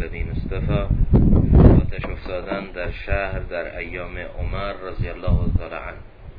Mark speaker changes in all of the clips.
Speaker 1: الذین اصطفى، آتش افتادن در شهر در ایام عمر رضی الله تعالی عنه.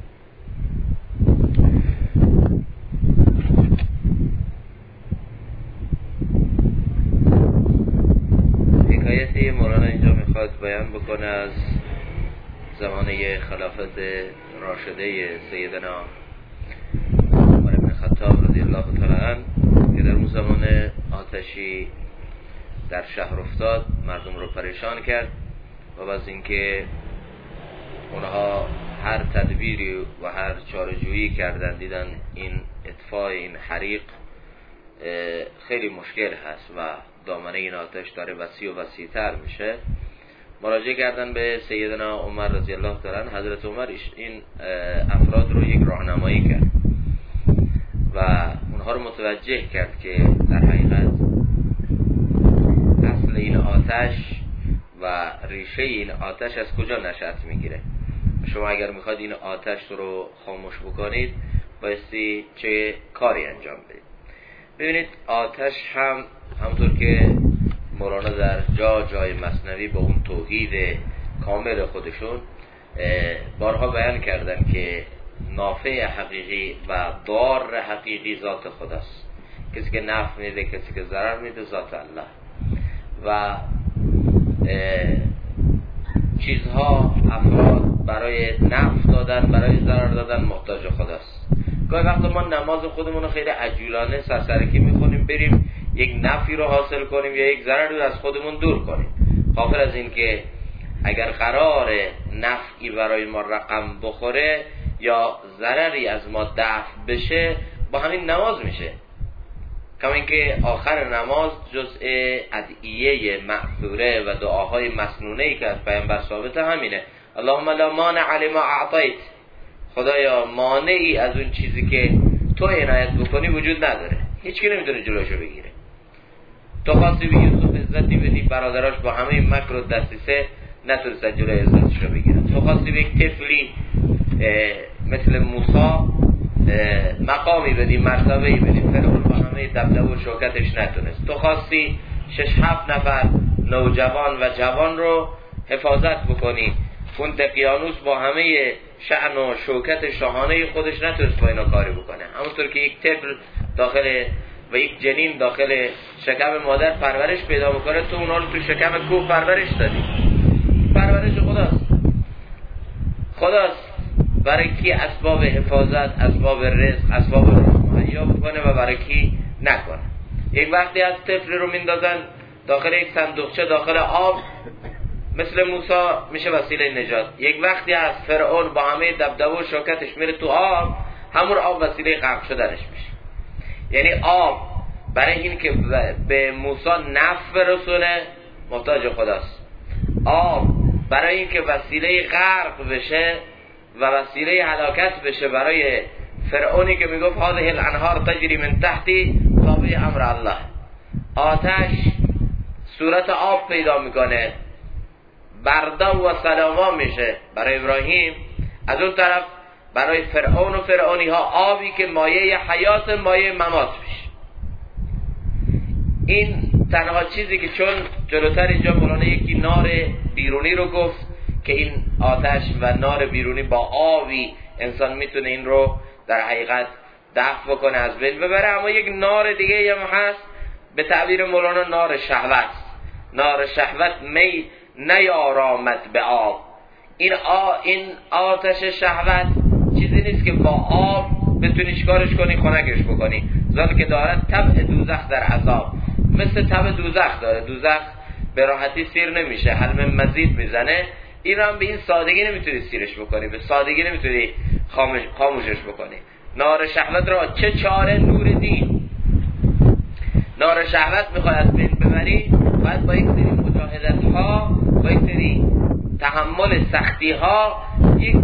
Speaker 1: حکایتی مولانا اینجا میخواد بیان بکنه از زمانه خلافت راشده سیدنا عمر بن خطاب رضی الله تعالی عنه که در اون زمان آتشی در شهر افتاد، مردم رو پریشان کرد و از اینکه اونها هر تدبیری و هر چاره‌جویی کردن دیدن این اطفاء این حریق خیلی مشکل هست و دامنه این آتش داره وسیع و وسیع‌تر میشه، مراجعه کردن به سیدنا عمر رضی الله تعالی عنه. حضرت عمر این افراد رو یک راهنمایی کرد و اونها رو متوجه کرد که در حقیقت اصل این آتش و ریشه این آتش از کجا نشأت میگیره. شما اگر میخواد این آتش رو خاموش بکنید بایستی چه کاری انجام بدید. ببینید آتش همونطور که مولانا در جای مثنوی با اون توحید کامل خودشون بارها بیان کردن که نافع حقیقی و ضار حقیقی ذات خداست. کسی که نفع میده، کسی که ضرر میده ذات الله. و چیزها افراد برای نفع دادن، برای ضرر دادن محتاج خداست. گاهی وقتا ما نماز خودمون رو خیلی عجولانه سرسرکی میخونیم، بریم یک نفعی رو حاصل کنیم یا یک ضرری رو از خودمون دور کنیم، غافل از این که اگر قرار نفعی برای ما رقم بخوره یا ضرری از ما دفع بشه با همین نماز میشه. کما اینکه آخر نماز جزء ادعیه مأثوره و دعاهای مسنونه‌ای که از پیامبر ثابت همینه: اللهم لا مانع لما اعطیت، خدایا مانعی از اون چیزی که تو عنایت بکنی وجود نداره، هیچ کی نمیتونه جلوشو بگیره. تو خواستی به یوسف عزتی بدی، برادراش با همه مکر و دسیسه نتونستن جلوی عزتشو بگیرن. تو خواستی به یک طفلی مثل موسی مقامی بدی، مرتبه‌ای بدی، فرعون با همه دبدبه و شوکتش نتونست. تو خواستی 6-7 نفر نوجوان و جوان رو حفاظت بکنی، اون دقیانوس با همه شأن و شوکت شاهانه خودش نتونست با اینا کاری بکنه. همونطور که یک طفل داخل و یک جنین داخل شکم مادر پرورش پیدا میکنه، تو اونا رو تو شکم کوه پرورش دادی. پرورش خداست برای کی اسباب حفاظت، اسباب رزق، اسباب رو مهیا بکنه و برای کی نکنه. یک وقتی از طفل رو میندازن داخل یک صندوقچه داخل آب، مثل موسی میشه وسیله نجات. یک وقتی از فرعون با همه دبدبه و شوکتش میره تو آب، همون آب وسیله غرق شدنش میشه. یعنی آب برای این که به موسی نفع برسونه محتاج خداست. آب برای این که وسیله غرق بشه و وسیله هلاکت بشه برای فرعونی که میگفت هذه الانهار تجری من تحتی تابع امر الله، آتش صورت آب پیدا میکنه، بردا و سلاما میشه برای ابراهیم. از اون طرف برای فرعون و فرعونی ها آبی که مایه حیات، مایه ممات میشه. این تنها چیزی که، چون جلوتر اینجا مولانا یکی نار بیرونی رو گفت که این آتش و نار بیرونی با آبی انسان میتونه این رو در حقیقت دفع بکنه، از بین ببره. اما یک نار دیگه هم هست، به تعبیر مولانا نار شهوت. نار شهوت می نیارامد به آب. این آتش شهوت چیزی نیست که با آب بتونی چیکارش کنی، خنکش بکنی. ذاتی که دارد طبع دوزخ در عذاب، مثل طبع دوزخ داره. دوزخ به راحتی سیر نمیشه، حلم مزید میزنه. این هم به این سادگی نمیتونی سیرش بکنی، به سادگی نمیتونی خاموشش بکنی. نار شهوت را چه چاره نور دین. نار شهوت میخوای از بین ببری، باید با یک سری مجاهدت ها، با یک سری تحمل سختی ها، یک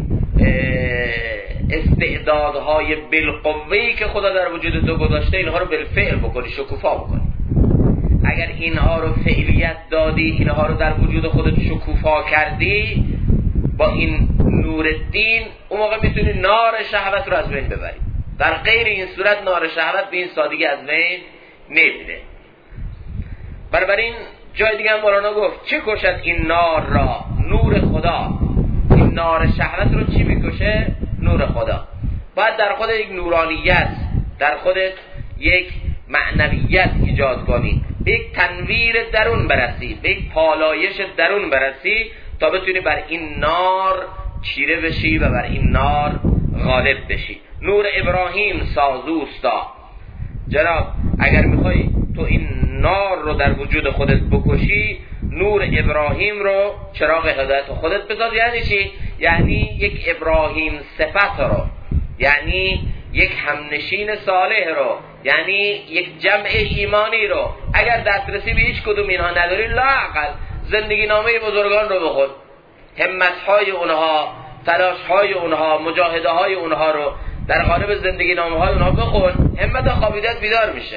Speaker 1: استعدادهای بالقوه‌ای که خدا در وجود تو گذاشته اینها رو بالفعل بکنی، شکوفا بکنی. اگر اینها رو فعلیت دادی، اینها رو در وجود خودت شکوفا کردی با این نور دین، اون موقع میتونی نار شهوت رو از بین ببری. در غیر این صورت نار شهوت به این سادگی از بین نمیره. بنابراین جای دیگه هم مولانا گفت چه کشد این نار را؟ نور خدا. این نار شهوت رو چی میکشه؟ نور خدا. باید در خود یک نورانیت، در خودت یک معنویت ایجاد کنی، به یک تنویر درون برسی، به یک پالایش درون برسی تا بتونی بر این نار چیره بشی و بر این نار غالب بشی. نور ابراهیم سازوستا. جناب اگر میخوای تو این نار رو در وجود خودت بکشی، نور ابراهیم رو چراغ هدایت خودت بساز. یعنی چی؟ یعنی یک ابراهیم صفت رو، یعنی یک همنشین صالح رو، یعنی یک جمع ایمانی رو. اگر دسترسی به هیچ کدوم اینها نداری، لااقل زندگی نامه بزرگان رو بخون، همت‌های اونها، تلاش‌های اونها، مجاهده‌های اونها رو در قالب زندگی نامه‌های اونها بخون. همت خوابیدت بیدار میشه،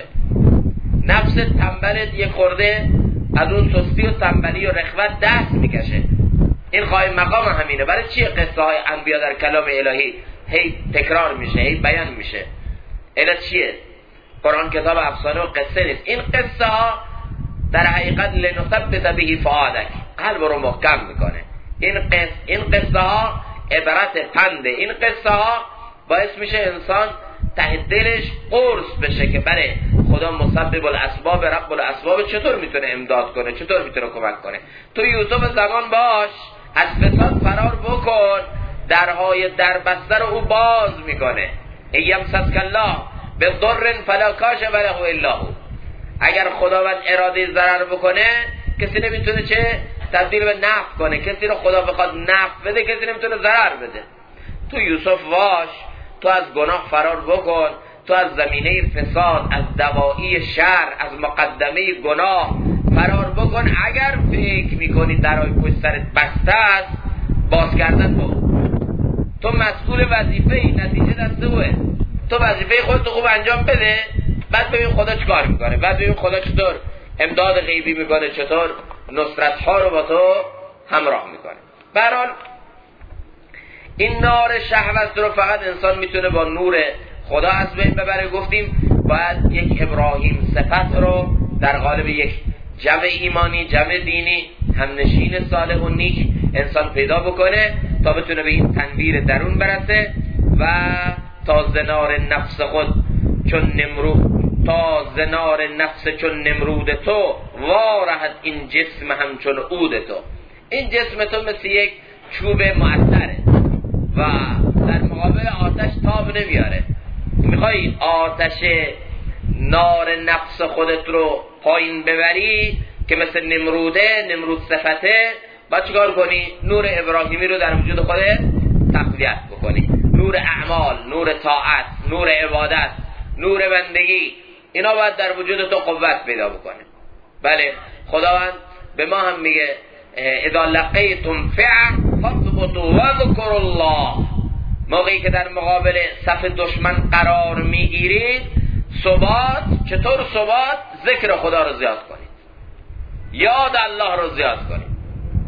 Speaker 1: نفس تنبلت یک خورده از اون سستی و تنبلی و رخوت دست میکشه. این قائم مقام همینه. برای چیه قصه های انبیا در کلام الهی هی تکرار میشه، هی بیان میشه؟ علت چیه؟ قرآن کتاب افسانه و قصه نیست. این قصه ها در حقیقت لنثبت به فؤادک، قلب رو محکم میکنه. این قصه ها عبرت پنده. این قصه ها باعث میشه انسان ته دلش قرص بشه که برای خدا مسبب الاسباب، رب الاسباب چطور میتونه امداد کنه، چطور میتونه کمک کنه. تو یوسف زمان باش، از فساد فرار بکن، درهای دربسته رو او باز میکنه. ایمسسک الله بضر فلا کاشف له الا هو. اگر خداوند اراده ضرر بکنه کسی نمیتونه چه تبدیل به نفع کنه. کسی رو خدا بخواد نفع بده کسی نمیتونه ضرر بده. تو یوسف واش، تو از گناه فرار بکن، تو از زمینه فساد، از دوایی شر، از مقدمه گناه فرار بکن. اگر فکر میکنی درهای پشت سرت بسته است، باز کردن بود. تو مسئول وظیفه‌ای، نتیجه دست اوه. تو وظیفه خودت خوب انجام بده، بعد ببین خدا چیکار میکنه، بعد ببین خدا چطور امداد غیبی میکنه، چطور نصرت ها رو با تو همراه میکنه. به هر حال این نار شهوت رو فقط انسان میتونه با نور خدا از بین ببره. گفتیم باید یک ابراهیم صفت رو در قالب یک جمع ایمانی، جمع دینی، همنشین صالح و نیک انسان پیدا بکنه تا بتونه به این تنویر درون برسه و تا زنار نفس خود چون نمرود تو وارهد این جسم همچون عود تو. این جسم تو مثل یک چوب معطره و در مقابل آتش تاب نمیاره. میخوای آتش نار نفس خودت رو پایین ببری که مثل نمرود صفته، باید چیکار کنی؟ نور ابراهیمی رو در وجود خودت تقویت بکنی. نور اعمال، نور طاعت، نور عبادت، نور بندگی، اینا باید در وجود تو قوت پیدا بکنه. بله خداوند به ما هم میگه اذا لقیتم فئه فاثبتوا واذکروا الله. موقعی که در مقابل صف دشمن قرار میگیرید، ثبات. چطور ثبات؟ ذکر خدا رو زیاد کنید، یاد الله رو زیاد کنید.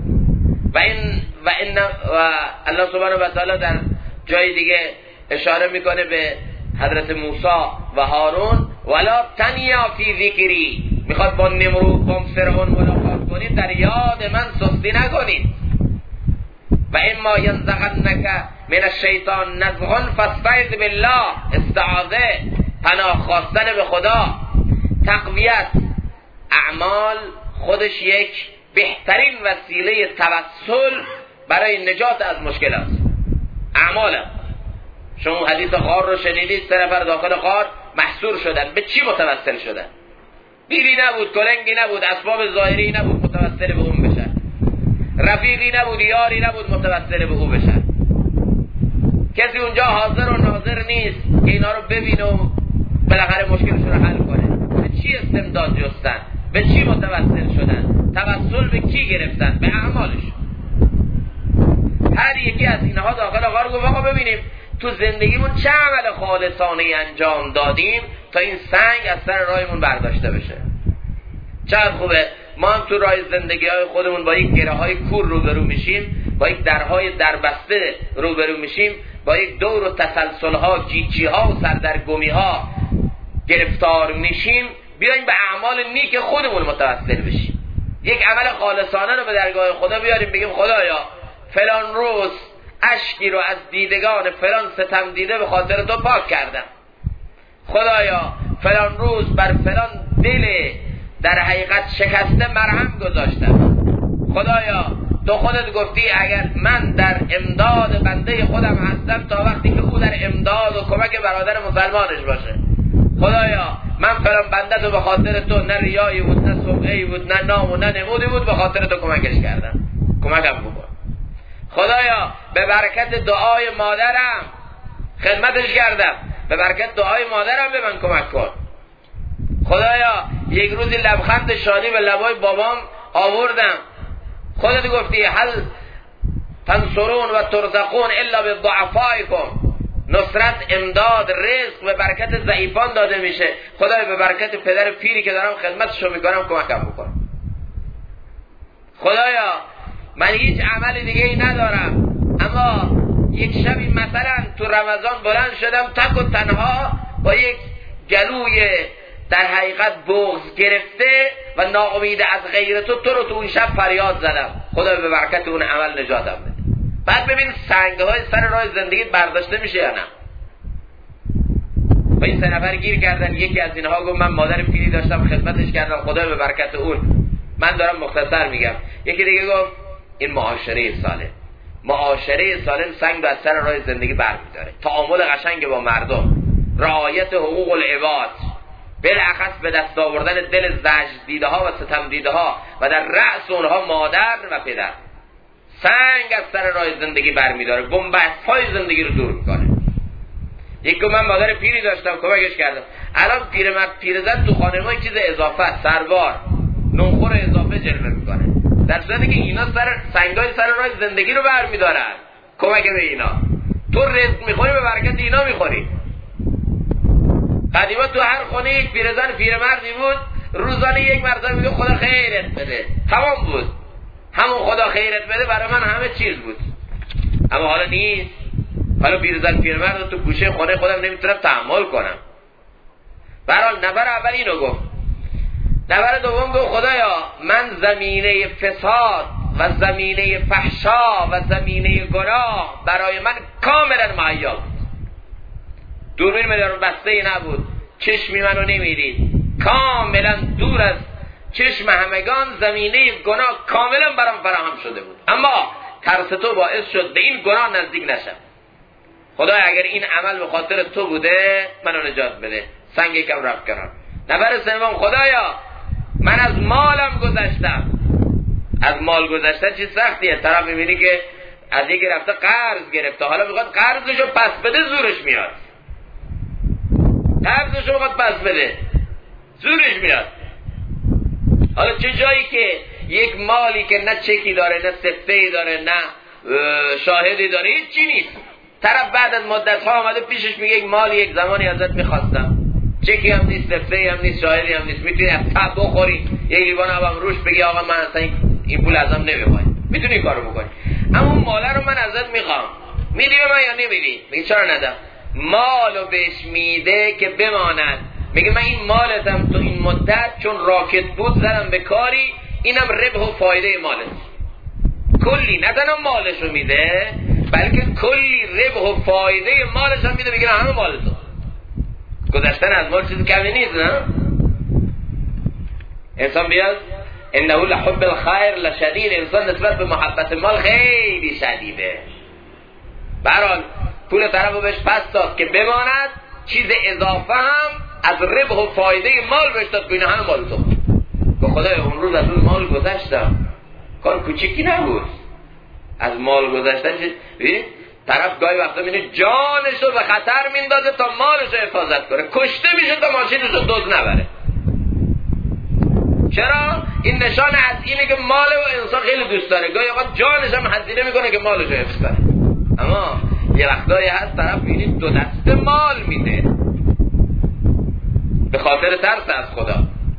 Speaker 1: و الله سبحانه و تعالی در جای دیگه اشاره میکنه به حضرت موسی و هارون، ولا تنیا فی ذکری. میخواد با نمرود، با فرعون ملاقات کنید، در یاد من سستی نکنید. و اما ینزغنک من الشیطان نزغ فاستعذ بالله. استعاذه، پناه خواستن به خدا. تقویت اعمال خودش یک بهترین وسیله توسل برای نجات از مشکل است. اعمال شما حدیث غار رو شنیدید، 3 نفر داخل غار محصور شدن. به چی متوسل شدن؟ بیری نبود، کلنگی نبود، اسباب ظاهری نبود متوسل به اون بشن، رفیقی نبود، یاری نبود متوسل به او بشن. کسی اونجا حاضر و ناظر نیست که اینا رو ببینه و بالاخره مشکلشون رو حل کنه. به چی استمداد جستن؟ به چی متوسل شدن؟ توسل به کی گرفتن؟ به اعمالشون. هر یکی از اینها داخل غار گفت آقا ببینیم تو زندگیمون چه عمل خالصانه انجام دادیم تا این سنگ از سر راهمون برداشته بشه. چقدر خوبه ما هم تو راه زندگی های خودمون با یک گره های کور روبرو میشیم، با یک درهای دربسته روبرو میشیم، با یک دور و تسلسل ها، گیجی ها و سردرگمی ها گرفتار میشیم. بیایم به اعمال نیک خودمون متوسل بشیم. یک عمل خالصانه رو به درگاه خدا بیاریم، بگیم خدایا فلان روز اشکی رو از دیدگان فلان ستم دیده به خاطر تو پاک کردم، خدایا فلان روز بر فلان دل در حقیقت شکسته مرهم گذاشتم، خدایا تو خودت گفتی اگر من در امداد بنده خودم هستم تا وقتی که او در امداد و کمک برادر مسلمانش باشه، خدایا من فلان بنده تو به خاطر تو نه ریایی بود نه سمعه‌ای بود نه نام و نه نمودی بود به خاطر تو کمکش کردم، کمکم بکن، خدایا به برکت دعای مادرم خدمتش کردم، به برکت دعای مادرم به من کمک کن، خدایا یک روزی لبخند شادی به لبای بابام آوردم، خودت گفتی هل تنصرون و ترزقون الا بالضعفائکم، نصرت امداد رزق به برکت ضعیفان داده میشه، خدایا به برکت پدر پیری که دارم خدمتشو میکنم کمکم بکن، خدایا من هیچ عمل دیگه ای ندارم اما یک شبی مثلا تو رمضان بلند شدم تک و تنها با یک گلوی در حقیقت بغض گرفته و ناامید از غیر تو رو تو اون شب فریاد زدم، خدا به برکت اون عمل نجاتم بده. بعد ببین سنگ‌های سر راه زندگی برداشته میشه یا نه؟ با این 3 نفر گیر کردن، یکی از اینها گفت من مادر پیری داشتم خدمتش کردم، خدا به برکت اون، من دارم مختصر میگم، یکی دیگه گفت این معاشره سالم، معاشره سالم سنگ رو از سر راه زندگی برمی‌داره، تعامل قشنگ با مردم، رعایت حقوق العباد، بالاخص به دست آوردن دل زجر دیده ها و ستم دیده ها و در رأس اونها مادر و پدر، سنگ از سر راه زندگی برمی‌داره، بن‌بست‌های زندگی رو دور می‌کنه. یکی من مادر پیری داشتم کمکش کردم، الان پیرزن تو خانه ما چیز اضافه، سربار نونخور اضافه جلوه می‌کنه، در صورتی که اینا سنگای سر راه زندگی رو برمی‌دارن، کمک به اینا، تو رزق می‌خوری به برکت اینا می‌خوری. قدیما تو هر خونه یک پیرزن پیرمردی بود، روزانه یک مرتبه میگه خدا خیرت بده، تمام بود، همون خدا خیرت بده برای من همه چیز بود. اما حالا نیست، حالا پیرزن پیرمرد تو گوشه خونه خودم نمیتونم تحمل کنم. برحال نفر اول اینو گفت، نفر دوم گفت خدایا من زمینه فساد و زمینه فحشا و زمینه گناه برای من کاملا مهیا بود، دوربین من بسته نبود، چشمی منو نمیدید، کاملا دور از چشم همگان زمینه گناه کاملا برام فراهم شده بود، اما ترس تو باعث شد به این گناه نزدیک نشم، خدایا اگر این عمل به خاطر تو بوده منو نجات بده، سنگ یکم رفت کنم. نفر سوم خدایا من از مالم گذشتم، از مال گذشتن چیز سختیه، طرف میبینی که از یکی رفته قرض گرفته، حالا میخواد قرضشو پس بده، زورش میاد، قرضشو میخواد پس بده زورش میاد. حالا چه جایی که یک مالی که نه چکی داره نه سفته‌ای داره نه شاهدی داره، هیچ چی نیست، طرف بعد از مدت ها آمده پیشش میگه یک مالی یک زمانی ازت میخواستم، چکی هم نیست، سفته‌ای هم نیست، شاهدی هم نیست، میتونی از تب بخوری یک لیوان آبم روش بگی آقا من اصلا این پول ازم نمیخوای، میتونی این کارو بکنی، اما اون ماله رو من ازت میخوام، میدی به من یا نمیدی؟ میگه چرا ندم، مالو بهش میده که بماند، میگه من این مالتم تو این مدت چون راکت بود زدم به کاری، اینم ربح و فایده مالش، کلی نه تنها مالشو میده بلکه کلی ربح و فایده مالش هم میده، میگه همه مال تو، گذشتن از مال چیز کمی نیست. نه انسان بیاد انه لحب الخیر لشدید، انسان نسبت به محبت مال خیلی شدیده، برحال پول طرفو بهش پس داد که بماند، چیز اضافه هم از ربح و فایده مال بهش داد که اینه همه مال تو، به خدای اون روز از اون مال گذشتم، کار کوچکی نبود، از مال گذشتن چیز، طرف گاهی وقتا میبینه جانشو به خطر میندازه تا مالشو حفاظت کنه، کشته میشه تا ماشینشو دزد نبره. چرا؟ این نشان از اینه که مال و انسان خیلی دوست داره، گاهی اوقات جانش هم هزینه میکنه که مالشو حفظ کنه، اما یه وقتایی هست طرف میبینی 2 دسته مال میده به خاطر ترس از خدا.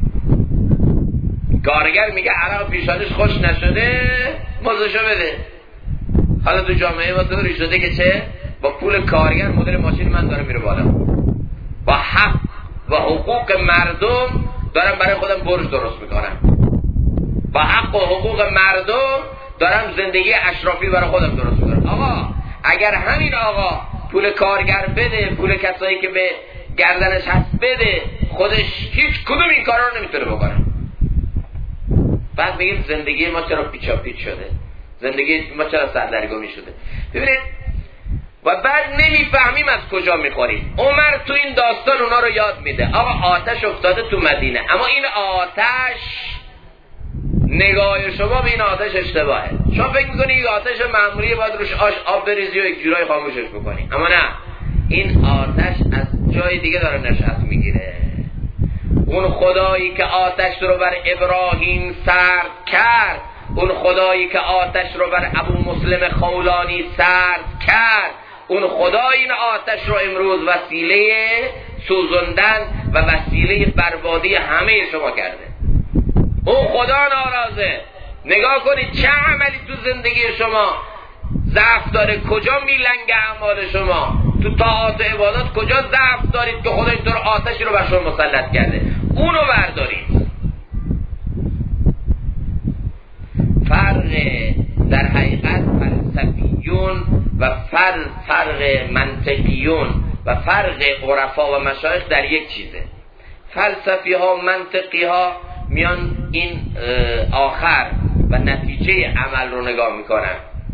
Speaker 1: کارگر میگه عرق پیشانش خوش نشده مزدشو بده. حالا تو جامعه ما طوری شده که چه؟ با پول کارگر مدل ماشین من داره میره بالا، با حق و حقوق مردم دارم برای خودم برج درست میکنم، با با حق و حقوق مردم دارم زندگی اشرافی برای خودم درست میکنم. آقا اگر همین آقا پول کارگر بده، پول کسایی که به گردنش هست بده، خودش هیچ کدوم این کارا رو نمیتونه بکنه. بعد میگیم زندگی ما چرا پیچا پیچ شده، زندگی ما چرا سردرگمی شده. ببینید و بعد نمیفهمیم از کجا میخوریم. عمر تو این داستان اونا رو یاد میده. آقا آتش افتاده تو مدینه، اما این آتش نگاه شما به این آتش اشتباهه. شما فکر میکنی این آتش معمولی باید روش آب بریزی و یک جورای خاموشش بکنی، اما نه، این آتش از جای دیگه داره نشأت میگیره. اون خدایی که آتش رو بر ابراهیم سرد کرد، اون خدایی که آتش رو بر ابو مسلم خولانی سرد کرد، اون خدا این آتش رو امروز وسیله سوزندن و وسیله بربادی همه شما کرده. اون خدا ناراضه. نگاه کنید چه عملی تو زندگی شما ضعف داره، کجا میلنگه اعمال شما، تو طاعات و عبادات کجا ضعف دارید که خدا اینطور آتشی رو بر شما مسلط کرده. اونو بردارید. فرق در حقیقت فلسفیون و فرق منطقیون و فرق عرفا و مشایخ در یک چیزه. فلسفی ها منطقی ها میان این آخر و نتیجه عمل رو نگاه میکنن،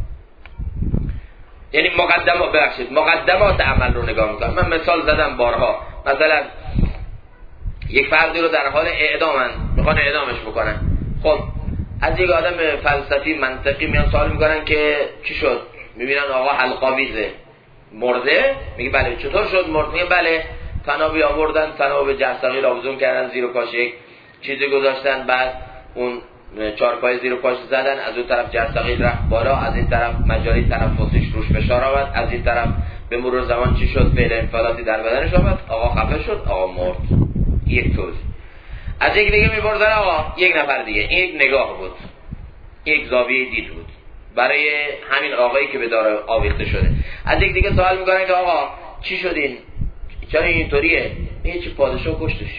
Speaker 1: یعنی مقدمات عمل رو نگاه میکنن. من مثال زدم بارها، مثلا یک فردی رو در حال اعدامن، میخوان اعدامش بکنن. خب از یک آدم فلسفی منطقی میان سوال میکنن که چی شد؟ میبینن آقا حلقاویزه، مرده. میگه بله. چطور شد مرد؟ میگه بله تنابی آوردن، تناب به جرثقیل آویزون کردن، زیر پاش یک چیزی گذاشتن، بعد اون چارپای زیر پاش زدن، از اون طرف جرثقیل رفت بالا، از این طرف مجاری تنفسیش روش فشار آمد، از این طرف به مرور زمان چی شد؟ فعل انفعالاتی در بدنش آمد، آقا خفه شد، آقا مرد. یک توضیح. از یک دیگه می‌پرسن آقا، یک نفر دیگه، این یک نگاه بود، یک زاویه دید بود برای همین آقایی که به دار آویخته شده. از یک دیگه سوال میکنن که آقا چی شد این؟ چرا اینطوریه؟ این چه پادشاه کشتش؟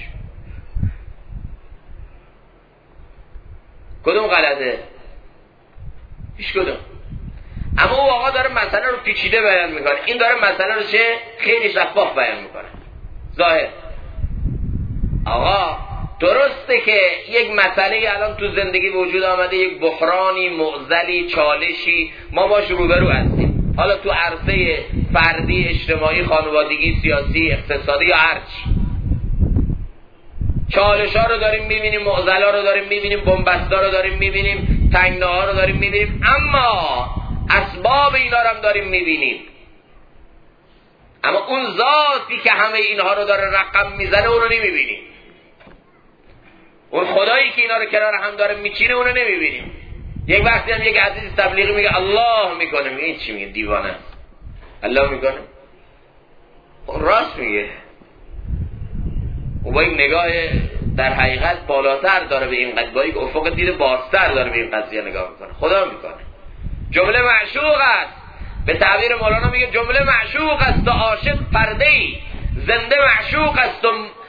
Speaker 1: کدوم غلطه؟ هیچ کدوم. اما او آقا داره مسئله رو پیچیده بیان میکنه، این داره مسئله رو چه خیلی شفاف بیان میکنه، ظاهر. آقا درسته که یک مسئله الان تو زندگی وجود آمده، یک بحرانی، معضلی، چالشی، ما باش روبرو هستیم، حالا تو عرصه فردی، اجتماعی، خانوادگی، سیاسی، اقتصادی یا هرچی. چالش ها رو داریم میبینیم، معضل ها رو داریم میبینیم، بنبست ها رو داریم میبینیم، تنگنا ها رو داریم میبینیم، اما اسباب اینا رو هم داریم میبینیم. اما اون ذاتی که همه اینها رو داره رقم میزنه اون رو نمیبینیم. اون خدایی که اینا رو کنار هم داره میچینه اون رو نمیبینیم. یک وقتی هم یک عزیز تبلیغی میگه الله میکنه، میگه این چی میگه؟ دیوانه. الله میکنه؟ اون راست میگه. و با این نگاه در حقیقت بالاتر داره به این قضیه، که افق دید بازتر داره به این قضیه نگاه میکنه. خدا میکنه. جمله معشوق است. به تعبیر مولانا میگه جمله معشوق است و عاشق پرده‌ای، زنده معشوق است و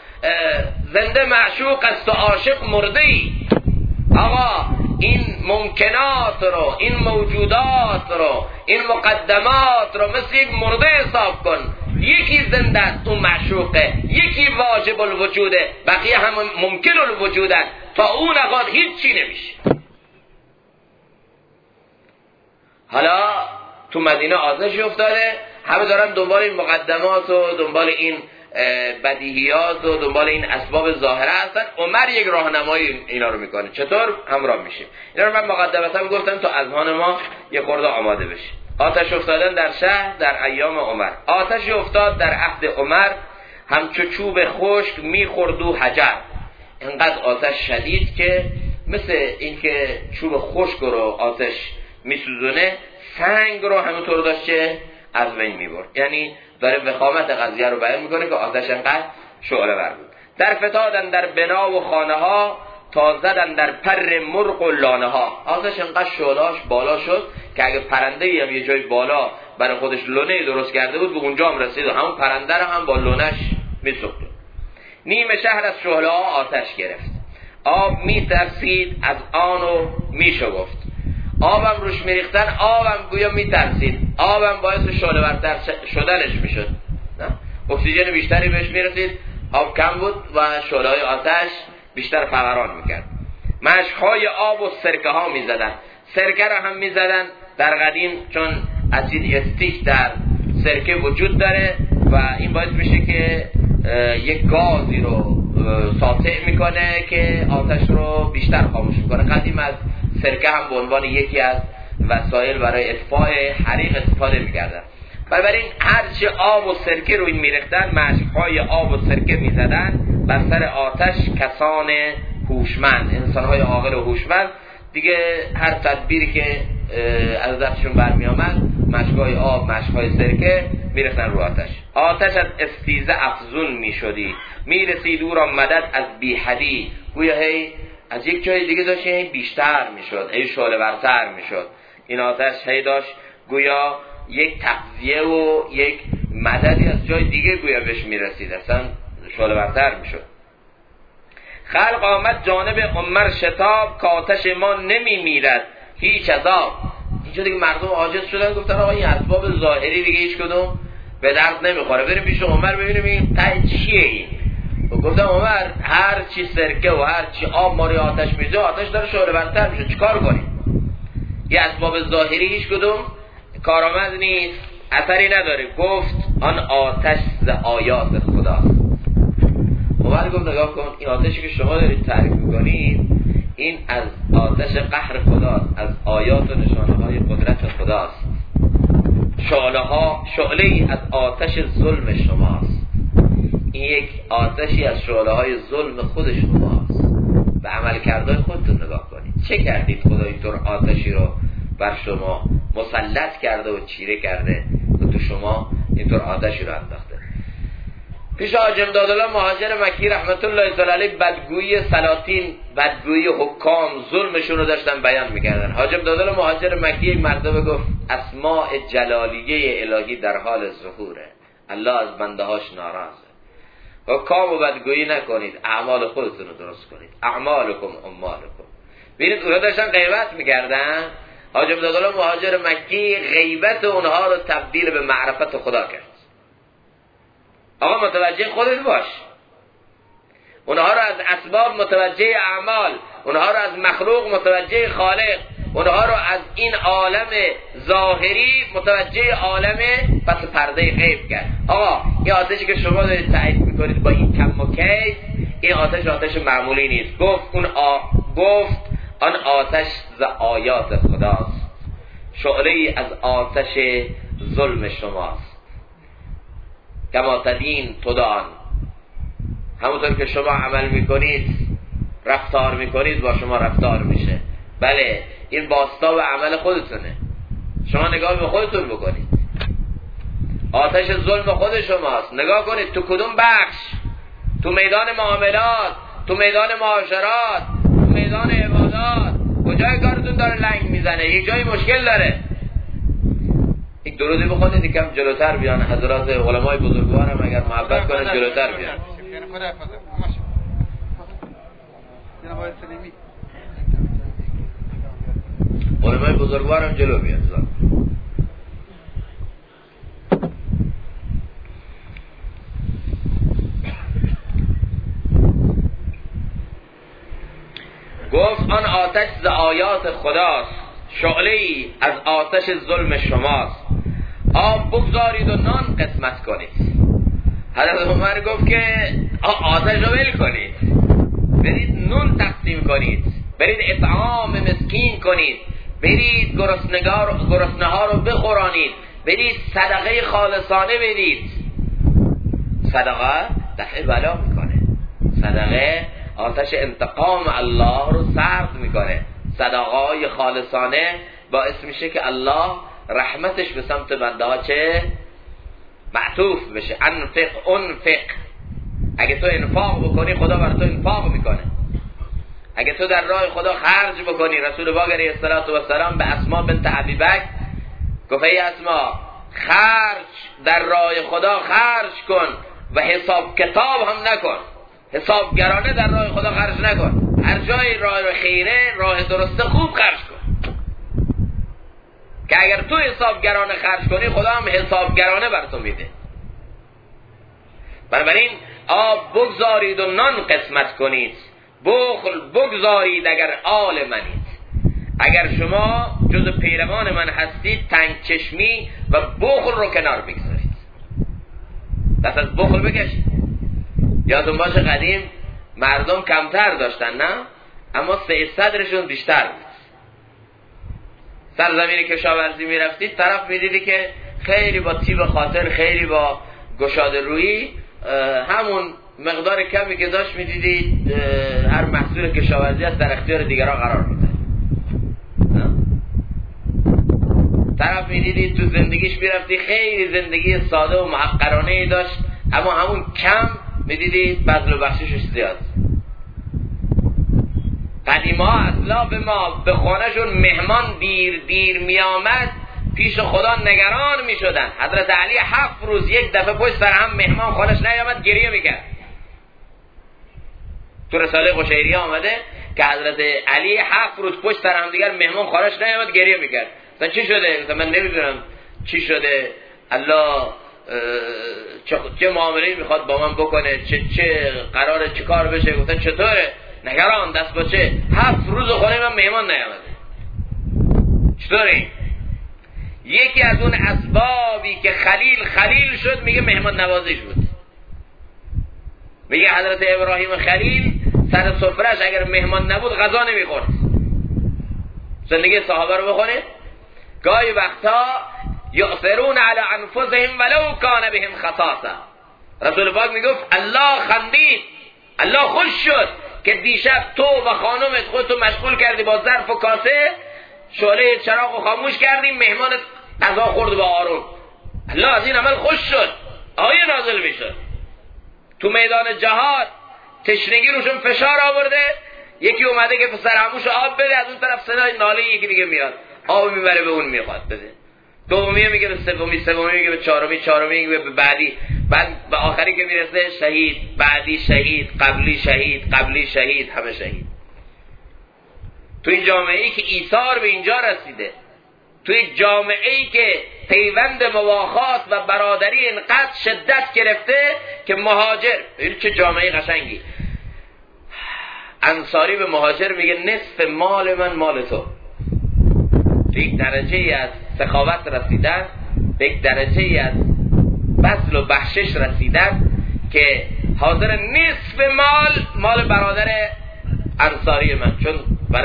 Speaker 1: عاشق مرده‌ای. آقا این ممکنات رو، این موجودات رو، این مقدمات رو مثل یک مرده حساب کن. یکی زنده است اون معشوقه، یکی واجب الوجوده، بقیه هم ممکن الوجودن. تا اون اقاد هیچ چی نمیشه. حالا تو مدینه آتشی افتاده، همه دارن دنبال این مقدمات و دنبال این بدیهیات و دنبال این اسباب ظاهره هستن. عمر یک راهنمایی اینا رو میکنه چطور همراه میشه. اینا رو من مقدمتا گفتم تا اذهان ما یه خورده آماده بشه. آتش افتادن در شهر در ایام عمر. آتشی افتاد در عهد عمر، همچو چوب خشک میخورد و حجر. اینقدر آتش شدید که مثل اینکه چوب خشک رو آتش میسوزونه، سنگ رو همونطور داشت که از بین میبرد. یعنی داره وخامت قضیه رو بیان میکنه که آتش انقدر شعله ور بود. در فتادن در بنا و خانه ها، تا زدن در پر مرغ و لانه ها. آتش انقدر شعلهاش بالا شد که اگه پرنده هم یه جای بالا برای خودش لونه درست کرده بود به اونجا هم رسید و همون پرنده رو هم با لونش میسوخت. نیم شهر از شعله ها آتش گرفت. آب میترسید از آنو میشگفت. آبم روش میریختن، آبم گویا میترسید، آبم باعث شعله ورتر شدنش میشد. اکسیژن بیشتری بهش میرسید، آب کم بود و شعله های آتش بیشتر فوران میکرد. مشکهای آب و سرکه ها میزدن. سرکه را هم میزدن در قدیم، چون اسید استیک در سرکه وجود داره و این باعث میشه که یک گازی رو ساطع میکنه که آتش رو بیشتر خاموش میکنه. قدیم از سرکه هم به عنوان یکی از وسایل برای اطفاء حریق استفاده میکردن. بنابراین هرچی آب و سرکه روی میریختن، مشکهای آب و سرکه میزدن بر سر آتش کسان هوشمند، انسانهای عاقل و هوشمند. دیگه هر تدبیری که از دستشون برمی آمد، مشکهای آب، مشکهای سرکه میرفتن رو آتش. آتش از استیزه افزون میشدی، میرسید او را مدد از بیحدی، گویا هی از یک جای دیگه داشت هی بیشتر میشد، هی شعله ورتر میشد. این آتش هی داشت گویا یک تغذیه و یک مددی از جای دیگه گویا بهش میرسید، اصلا شعله ورتر میشد. خلق آمد جانب عمر شتاب، که آتش ما نمی میرد هیچ عذاب. اینجا دیگه مردم عاجز شدن، گفتن آقا این اسباب ظاهری دیگه هیچ کدوم به درد نمیخوره، بریم پیش عمر ببینیم این ته چیه این. و گفتم عمر هر چی سرکه و هر چی آب ما روی آتش میزه، آتش داره شعله ورتر میشه، چیکار کنیم؟ یه اسباب ظاهری هیچ کدوم کارآمد نیست، اثری نداره. گفت آن آتش ز آیات خداست. عمر گفت نگاه کن، این آتشی که شما دارید تعریف میکنید این از آتش قهر خداست، از آیات و نشانه های قدرت خداست. شعله از آتش ظلم شماست. این یک آتشی از شعله های ظلم خود شماست. به عمل کردهای خودتون نگاه کنید، چه کردید خدا اینطور آتشی رو بر شما مسلط کرده و چیره کرده و تو شما اینطور آتشی رو انداخته. پیش حاج امدادالله مهاجر مکی رحمت الله تعالی علیه بدگویی سلاطین، بدگویی حکام، ظلمشون رو داشتن بیان میکردن. حاج امدادالله مهاجر مکی یک مرتبه گفت اسماء جلالیه الهی در حال ظهوره، الله از بنده هاش ناراضه. حکام و بدگویی نکنید، اعمال خودتون رو درست کنید. اعمالکم اموالکم. ببینید اونها داشتن غیبت میکردن، حاج امدادالله مهاجر مکی غیبت اونها رو تبدیل به معرفت خدا کرد. آقا متوجه خودت باش، اونها رو از اسباب متوجه اعمال، اونها رو از مخلوق متوجه خالق، اونها رو از این عالم ظاهری متوجه عالم پس پرده غیب کرد. آقا این آتشی که شما دارید تایید میکنید با این کم و کیف، این آتش معمولی نیست. گفت آن آتش ز آیات خداست، شعله از آتش ظلم شماست. کما تدین تدان، همونطور که شما عمل میکنید رفتار میکنید با شما رفتار میشه. بله این باستا و عمل خودتونه، شما نگاه به خودتون بکنید. آتش ظلم خود شماست. نگاه کنید تو کدوم بخش، تو میدان معاملات، تو میدان معاشرات، تو میدان عبادات، کجای کارتون داره لنگ میزنه؟ یک جای مشکل داره. یک درودی بخونید یکم جلوتر بیان، حضرات علمای بزرگوار هم اگر محبت کنن جلوتر بیان. علمای بزرگوار هم جلو بیان. گفت آن آتش ز آیات خداست، شعله‌ای از آتش ظلم شماست. آب بگذارید و نان قسمت کنید. حضرت عمر گفت که آتش رو ول کنید، برید نون تقسیم کنید، برید اطعام مسکین کنید، برید گرسنه ها رو بخورانید، برید صدقه خالصانه بدید. صدقه دفع بلا میکنه، صدقه آتش انتقام الله رو سرد میکنه. صدقه خالصانه باعث میشه که الله رحمتش به سمت بنده ها چه معطوف بشه. انفق. اگه تو انفاق بکنی خدا بر تو انفاق میکنه. اگه تو در راه خدا خرج بکنی، رسول پاک علیه السلام به اسماء بنت ابی بکر گفت ای اسماء خرج در راه خدا خرج کن و حساب کتاب هم نکن، حسابگرانه در راه خدا خرج نکن. هر جای راه خیره، راه درسته خوب خرج کن، که اگر تو حسابگرانه خرج کنی خدا هم حسابگرانه بر تو میده. بنابراین آب بگذارید و نان قسمت کنید، بخل بگذارید اگر آل منید. اگر شما جز پیروان من هستید تنگ چشمی و بخل رو کنار بگذارید، دست از بخل بکشید. یادتون باشه قدیم مردم کمتر داشتن نه، اما سعی صدرشون بیشتر بود. سرزمین کشاورزی میرفتید طرف میدیدی که خیلی با طیب خاطر، خیلی با گشاده رویی، همون مقدار کمی که داشت میدیدی هر محصول کشاورزی از در اختیار دیگران قرار میده. طرف میدیدی تو زندگیش میرفتی خیلی زندگی ساده و محقرانه ای داشت، اما همون کم میدیدی بذل و بخششش زیاد. قدیما اسلاف ما به خانهشون مهمان دیر می آمد، پیش خدا نگران می شدن. حضرت علی 7 روز یک دفعه پشت سر هم مهمان خانهش نیامد گریه میکرد. تو رساله قشیریه آمده که حضرت علی 7 روز پشت سر هم دیگر مهمان خانهش نیامد گریه میکرد. مثلا چی شده؟ مثلا من نمیدونم چی شده، الله چه معامله میخواد با من بکنه، چه قراره چه کار بشه. گفتن چطوره؟ نگران دست باشه، 7 روز خونه من مهمان نیامده. چطوره؟ یکی از اون اسبابی که خلیل شد میگه مهمان نوازیش بود. میگه حضرت ابراهیم خلیل سر سفرهش اگر مهمان نبود غذا نمیخورد. زندگی صحابه رو بخونید، گاهی وقتا یؤثرون علی انفسهم ولو کان بهم خصاصه. رسول پاک میگفت الله خندید، الله خوش شد که دیشب تو و خانمت خودتو مشغول کردی با ظرف و کاسه، شعله چراغ رو خاموش کردیم، مهمانت غذا خورد با آروم. الله از این عمل خوش شد، آیه نازل میشد. تو میدان جهاد تشنگی روشون فشار آورده، یکی اومده که پسر عموش آب بده، از اون طرف صدای ناله یکی دیگه میاد، آب میبره به اون میخواد بده. دومی میگه به سومی، سومی میگه به چهارمی، چهارمی میگه به بعدی، بعد به آخری که میرسه شهید، بعدی شهید، قبلی شهید، قبلی شهید، همه شهید. تو این جامعه ای که ایثار به اینجا رسیده، تو این جامعه ای که پیوند مواخات و برادری اینقدر شدت گرفته که مهاجر، این چه جامعه قشنگی، انصاری به مهاجر میگه نصف مال من مال تو. به یک درجه از سخاوت رسیدن، به یک درجه از بذل و بخشش رسیدن که حاضر نصف مال برادر انصاری من، چون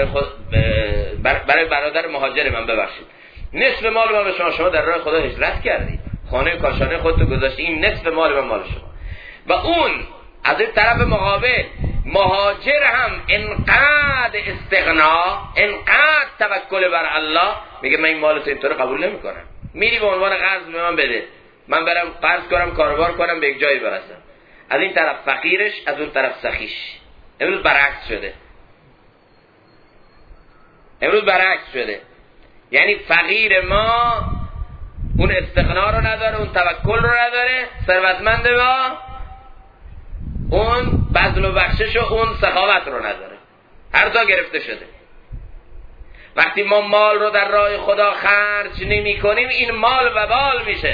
Speaker 1: برای برادر مهاجر من، ببخشید، نصف مال من به شما در راه خدا هجرت کردی، خانه کاشانه خودتو گذاشتی، این نصف مال من مال شما. و اون از این طرف مقابل مهاجر هم انقدر استغنا، انقدر توکل بر الله، میگه من این مال تو اینطور قبول نمی کنم. میری به عنوان قرض به من بده، من برم قرض کنم، کاروبار کنم، به یک جایی برسم. از این طرف فقیرش، از اون طرف سخیش. امروز برعکس شده. یعنی فقیر ما اون استغنا رو نداره، اون توکل رو نداره، ثروتمند ما اون بذل و بخشش و اون سخاوت رو نداره. هر دو گرفته شده. وقتی ما مال رو در راه خدا خرج نمی کنیم، این مال وبال میشه.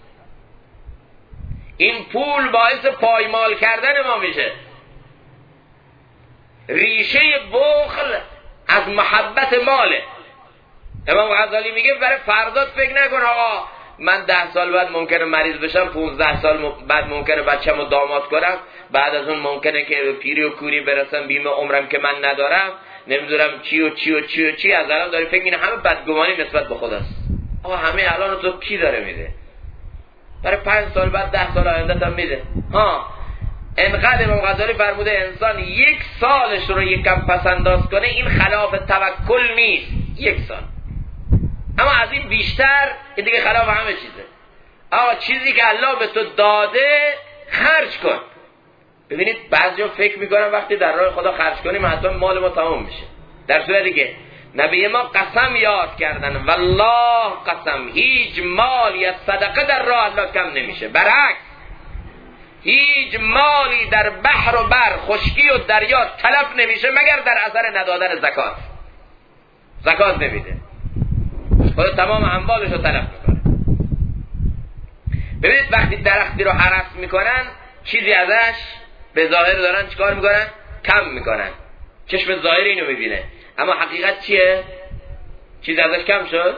Speaker 1: این پول باعث پایمال کردن ما میشه. ریشه بخل از محبت ماله. امام غزالی میگه برای فردات فکر نکن آقا من 10 سال بعد ممکنه مریض بشم، 15 سال بعد ممکنه بچه‌مو داماد کنم، بعد از اون ممکنه که به پیری و کوری برسم، بیمه عمرم که من ندارم، نمیدونم چی. از الان داری فکر اینه همه بدگمانی نسبت به خداست. آقا همه الان تو کی داره میده؟ برای 5 سال بعد 10 سال آینده هم میده. انقدر امام غزالی فرموده انسان 1 سالش رو یکم پسنداز کنه، این خلاف توکل نیست. 1 سال. اما از این بیشتر این دیگه خلاف همه چیزه. آقا چیزی که الله به تو داده خرج کن. ببینید بعضیا فکر میکنن وقتی در راه خدا خرج کنیم حتما مال ما تمام میشه، در صورتی که نبی ما قسم یاد کردن، والله قسم، هیچ مال یا صدقه در راه الله کم نمیشه. برعکس، هیچ مالی در بحر و بر، خشکی و دریا تلف نمیشه مگر در اثر ندادن زکات. زکات نمیده، خود تمام اموالش رو تلف میکنه. ببینید وقتی درختی رو هرس میکنن چیزی ازش به ظاهر دارن چیکار میکنن؟ کم میکنن. چشم ظاهر اینو میبینه، اما حقیقت چیه؟ چیزی ازش کم شد؟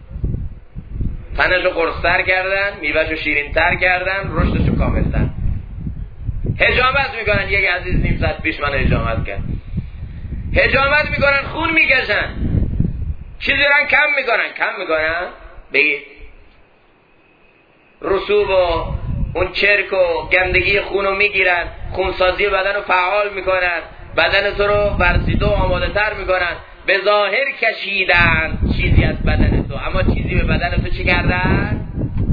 Speaker 1: تنشو قرص‌تر کردن، میوهشو شیرین‌تر کردن، رشدشو کامل‌تر. حجامت میکنن. یک عزیز نیم ساعت پیش من حجامت کرد. حجامت میکنن، خون میکشن، چیزی دارن کم میکنن. بگید رسوب و اون چرک و گندگی خونو میگیرن، خونسازی بدن رو فعال میکنن، بدن تو رو ورزیده و آماده تر میکنن. به ظاهر کشیدن چیزی از بدن تو، اما چیزی به بدن تو چی کردن؟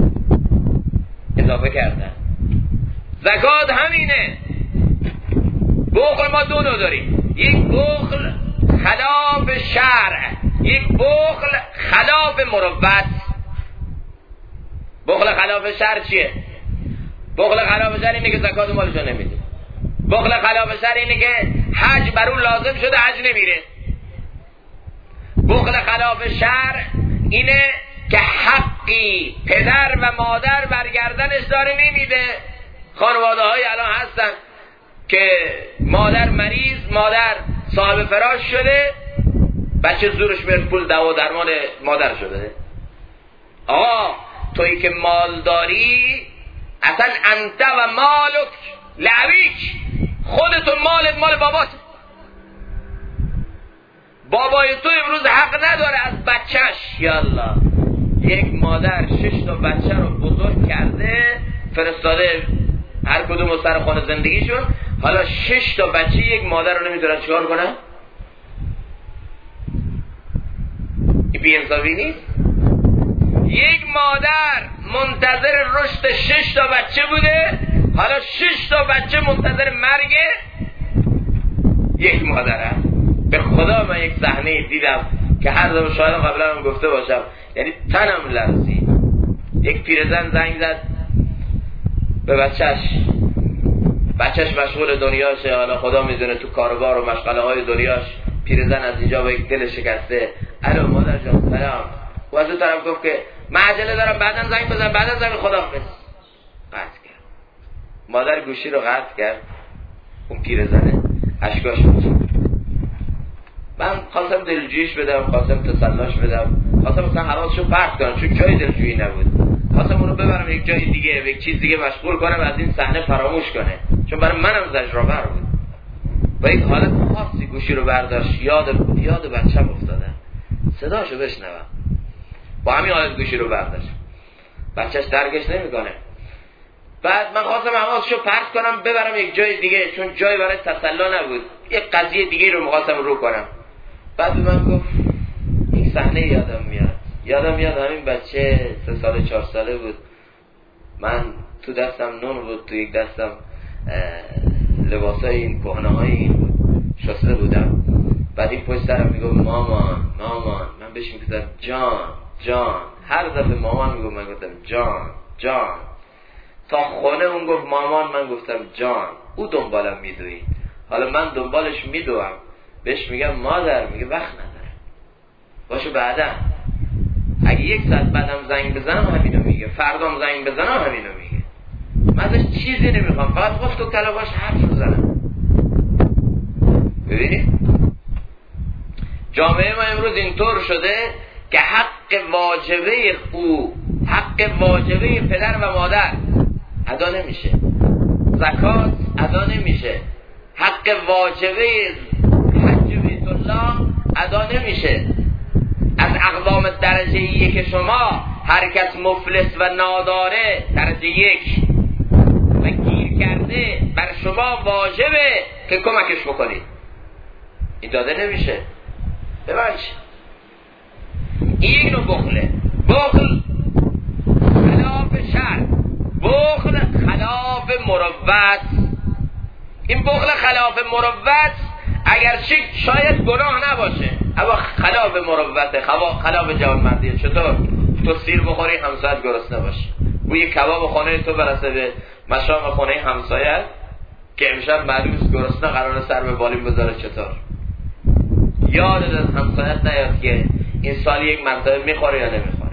Speaker 1: اضافه کردن. زکات همینه. بخل ما دو نوع داریم، یک بخل خلاف شرع، یک بخل خلاف مروت. بخل خلاف شرع چیه؟ بخل خلاف شرع اینه که زکات مالشو نمیده. بخل خلاف شرع اینه که حج بر اون لازم شده حج نمیره. بخل خلاف شرع اینه که حقی پدر و مادر برگردنش داره نمیده. خانواده های الان هستن که مادر مریض، مادر صاحب فراش شده، بچه زورش میره پول دوا درمان مادر شده. آقا تویی که مال داری، اصلا انت و مالک لعبیک، خودتو مالت مال بابات. بابای تو امروز حق نداره از بچهش. یالله یک مادر 6 تا بچه رو بزرگ کرده، فرستاده هر کدوم رو سر خانه زندگیشون. حالا 6 تا بچه یک مادر رو نمیتونن چیکار کنن؟ این بی‌انصافی نیست؟ یک مادر منتظر رشد 6 تا بچه بوده، حالا 6 تا بچه منتظر مرگ یک مادر هست. به خدا من یک صحنه دیدم که هر دفعه شاید قبلا هم گفته باشم، یعنی تنم لرزید. یک پیرزن زنگ زد به بچهش مشغول دنیاشه، حالا خدا میدونه تو کاروبار و مشغله های دنیاش. پیرزن از اینجا با یک دل شکسته، الو مادر جان سلام. و از اون طرف گفت که من عجله دارم، بعداً زنگ بزن، بعداً زنگ خداحافظ. قطع کرد. مادر گوشی رو قطع کرد. اون پیرزنه اشکاش بود. من خواستم دلجوییش بدم، خواستم تسلاش بدم، خواستم مثلا حواسشو پرت کنم چون جای دلجویی نبود. خواستم اونو ببرم یک جای دیگه، به یک چیز دیگه مشغول کنم، از این صحنه فراموش کنه، چون برای منم زجرآور بود. با یک حالت خاصی گوشی رو برداشت، یاد بچه‌م افتادم، صداشو بشنوم. با همین حالت گوشی رو برداشت. بچه‌ش درکش نمیکنه. بعد من خواستم حواسشو پرت کنم ببرم یک جای دیگه، چون جای برای تسلا نبود، یک قضیه دیگه رو می‌خواستم رو کنم. بعد من گفت این صحنه یادم میاد همین بچه 3 ساله 4 ساله بود، من تو دستم نون بود، تو یک دستم لباسای این کهنه‌های این بود، شسته بودم. بعد این پشت سرم میگفت مامان، من بهش میگفتم جان. هر دفعه مامان میگفت من گفتم جان. تا خونه اون گفت مامان، من گفتم جان. او دنبالم میدوید، حالا من دنبالش میدوم، بهش میگم مادر، میگه وقت نداره، باشو بعدا. اگه 1 ساعت بعدم زنگ بزنم همینو میگه، فردام زنگ بزنم همینو میگه. من ازش چیزی نمیخوام، فقط خواست تو کلاباش حرف بزنم. ببینید جامعه ما امروز اینطور شده که حق واجبه پدر و مادر ادا نمیشه، زکات ادا نمیشه، حق واجبه حج بیت الله ادا نمیشه. از اقوام درجه 1 شما هر کس مفلس و ناداره درجه 1 و گیر کرده، بر شما واجبه که کمکش بکنید. این داده نمیشه. ببخشید این یک نوع بخله. بخل خلاف شرع، بخل خلاف مروت. این بخل خلاف مروت اگرچه شاید گناه نباشه، اما خلاف مروت، خلاف جوانمردیه. چطور تو سیر بخوری همسایت گرسنه باشه، بوی کباب خانه تو برسه به مشام خونه همسایه که امشب معلوم گرسنه قرار سر به بالین بذاره چطور؟ یادت از همسایت نیاد که این سال یک مرتبه میخوره یا نمیخوره؟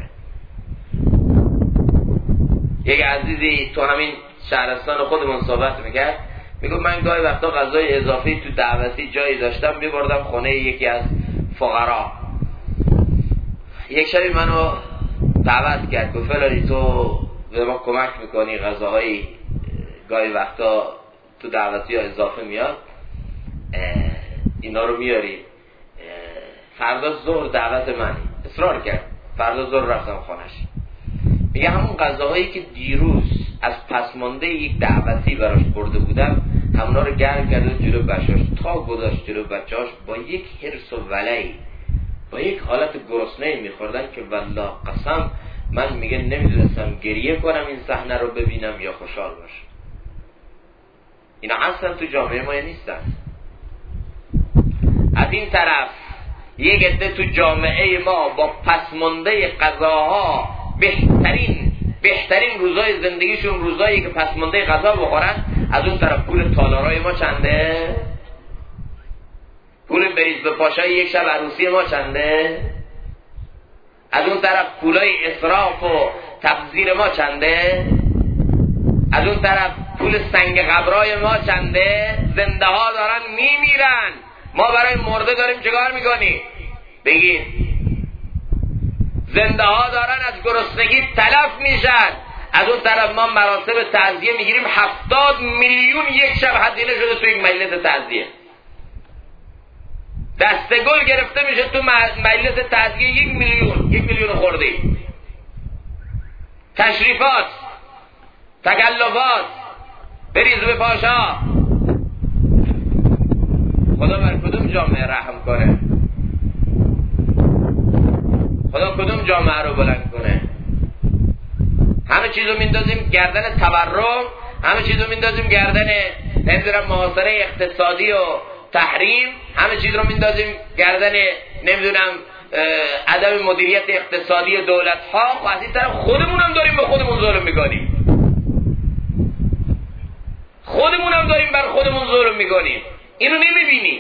Speaker 1: یک عزیزی تو همین شهرستان خودمون صحبت میکرد، میگو من گاهی وقتا غذای اضافی تو دعوتی جایی داشتم میبردم خونه یکی از فقرا. یک شبی منو دعوت کرد، گفت فلانی تو به ما کمک میکنی غذاهایی گاهی وقتا تو دعوتی ها اضافه میاد اینا رو میاری، فردا ظهر دعوت من. اصرار کرد، فردا ظهر رفتم خونش. میگه همون غذاهایی که دیروز از پسمانده یک دعوتی براش برده بودم همونا رو گرم کرده جلو بچه‌اش، تا گذاشت جلو بچه‌اش با یک حرص و ولعی، با یک حالت گرسنه میخوردن که والله قسم من میگه نمیدونستم گریه کنم این صحنه رو ببینم یا خوشحال باشم. اینا اصلا تو جامعه ما نیستن. از این طرف یک عده تو جامعه ما با پسمانده غذاها بهترین روزای زندگیشون روزایی که پسمانده غذا بخورن. از اون طرف پول تالارای ما چنده؟ پول بریز به پاشای یک شب عروسی ما چنده؟ از اون طرف پولای اسراف و تبذیر ما چنده؟ از اون طرف پول سنگ قبرای ما چنده؟ زنده ها دارن میمیرن، ما برای مرده داریم چیکار میکنیم؟ بگید. زنده ها دارن از گرسنگی تلف میشن، از اون طرف ما مراسم تعزیه میگیریم 70 میلیون یک شب هزینه شده تو یک مجلس تعزیه. دسته گل گرفته میشه تو مجلس تعزیه 1 میلیون خورده. تشریفات، تکلفات، بریز به پاشا. خدا بر کدوم جامعه رحم کنه؟ خدا کدوم جامعه رو بلند کنه؟ همه چیزو میندازیم گردن تورم، همه چیزو میندازیم گردن نمیدونم محاصره اقتصادی و تحریم، همه چیز رو میندازیم گردن نمیدونم عدم مدیریت اقتصادی دولت ها. و از این طرف خودمون هم داریم به خودمون ظلم میکنیم، خودمون هم داریم بر خودمون ظلم میکنیم. اینو نمیبینیم.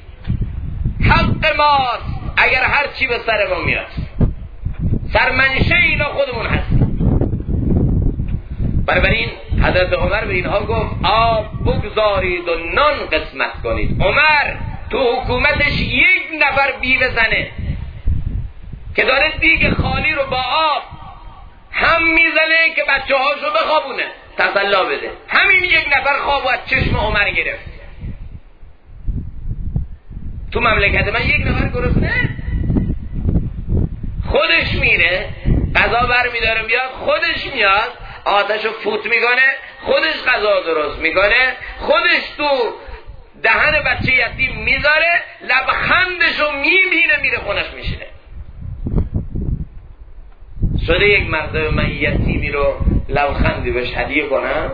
Speaker 1: حق ماست اگر هر چی به سر ما میاد، سرمنشه اینا خودمون هستیم. بنابراین حضرت عمر به اینها گفت آب بگذارید و نان قسمت کنید. عمر تو حکومتش 1 نفر بیوه زنه که داره دیگ خالی رو با آب هم میزنه که بچه هاشو بخوابونه، تسلا بده. همین 1 نفر خواب از چشم عمر گرفت. تو مملکت من 1 نفر گرسنه، خودش میره غذا برمیداره میاد، خودش میاد آتشو فوت میکنه، خودش غذا درست میکنه، خودش تو دهن بچه یتیم میذاره، لبخندشو میبینه، میره خونش میشینه. شده یک مرتبه من یتیمی رو لبخندی بهش هدیه کنم؟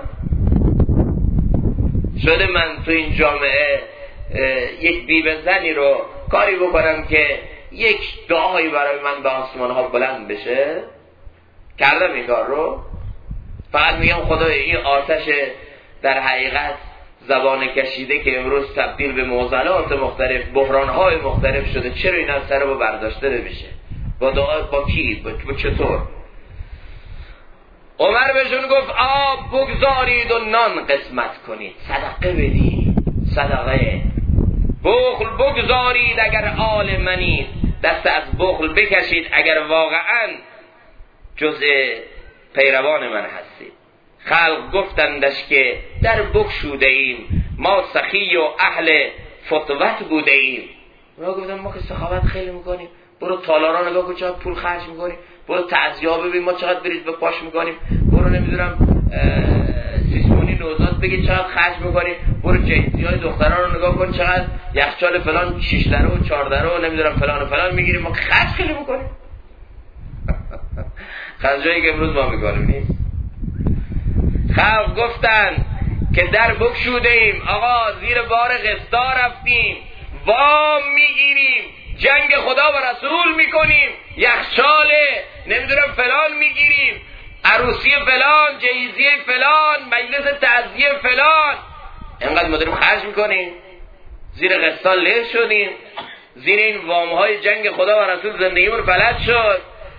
Speaker 1: شده من تو این جامعه یک بیوه زنی رو کاری بکنم که یک دعایی برای من به آسمان ها بلند بشه؟ کردم این کار رو؟ فقط میگم خدای این آتش در حقیقت زبان کشیده که امروز تبدیل به معضلات مختلف، بحرانهای مختلف شده، چرا این از سر رو برداشته نمیشه؟ با دعا با کی؟ با چطور؟ عمر بهشون گفت آب بگذارید و نان قسمت کنید، صدقه بدید، صدقه. بخل بگذارید اگر آل منید، دست از بخل بکشید اگر واقعا جزء پیروان من هستید. خلق گفتندش که در بگشوده ایم، ما سخی و اهل فتوت بوده ایم. ما گفتم ما که سخاوت خیلی میکنیم، برو تالارا نگاه کن چقدر پول خرج میکنیم، برو تعزیه ببین ما چقدر بریز به پاش میکنیم، برو نمیدونم سیسمونی نوزاد بگی چقدر خرج میکنیم، برو جنسی های دختران رو نگاه کن چقدر یخچال فلان 6 دره و 4 دره و نمیدونم فلان و فلان میگیریم، ما خرج خیلی میکنیم. خرجایی که امروز ما میکنیم نیست. خلق گفتن که در بگشوده ایم، آقا زیر بار قسطا رفتیم، وام میگیریم، جنگ خدا و رسول میکنیم، یخچال نمیدونم فلان میگیریم، عروسی فلان، جهیزیه فلان، مجلس تعزیه فلان. اینقدر ما داریم خرج میکنیم، زیر قسطان له شدیم، زیر این وامهای جنگ خدا و رسول زندگیمون فلج شد.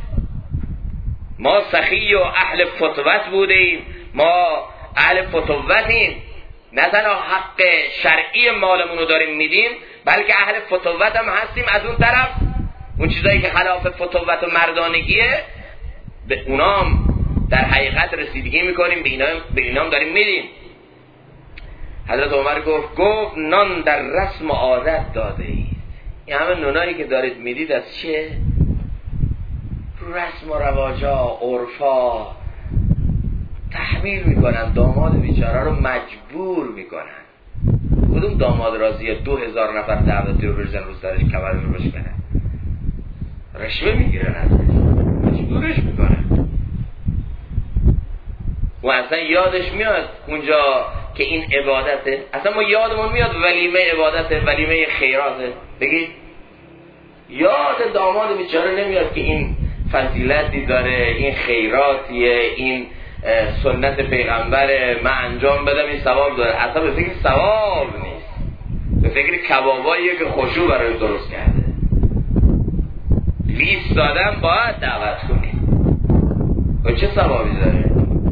Speaker 1: ما سخی و اهل فتوت بودیم، ما اهل فتوتیم، نه تنها حق شرعی مالمون رو داریم میدیم بلکه اهل فتوت هم هستیم. از اون طرف اون چیزایی که خلاف فتوت و مردانگیه به اونام در حقیقت رسیدگی میکنیم، به اینام داریم میدیم. حضرت عمر گفت نان در رسم و عادت داده اید. این همه نونایی که دارید میدید از چیه؟ رسم و رواجا، عرفا تحمیل میکنن، داماد بیچاره رو مجبور میکنن. کدوم داماد راضیه 2000 نفر دعوتی رو بریزن رو سرش کمر رو بشکنن؟ رشوه میگیرن ازش، مجبورش میکنن. و اصلا یادش میاد اونجا که این عبادته، اصلا ما یادمون میاد ولیمه عبادته، ولیمه خیراته. بگید یاد داماد بیچاره نمیاد که این فضیلتی داره، این خیراتیه، این سنت پیغمبره، من انجام بدم این ثواب داره. اصلا به فکر ثواب نیست، به فکر کباباییه که خوشو برای درست کرده. 20 آدم باید دعوت کنید و چه ثوابی داره؟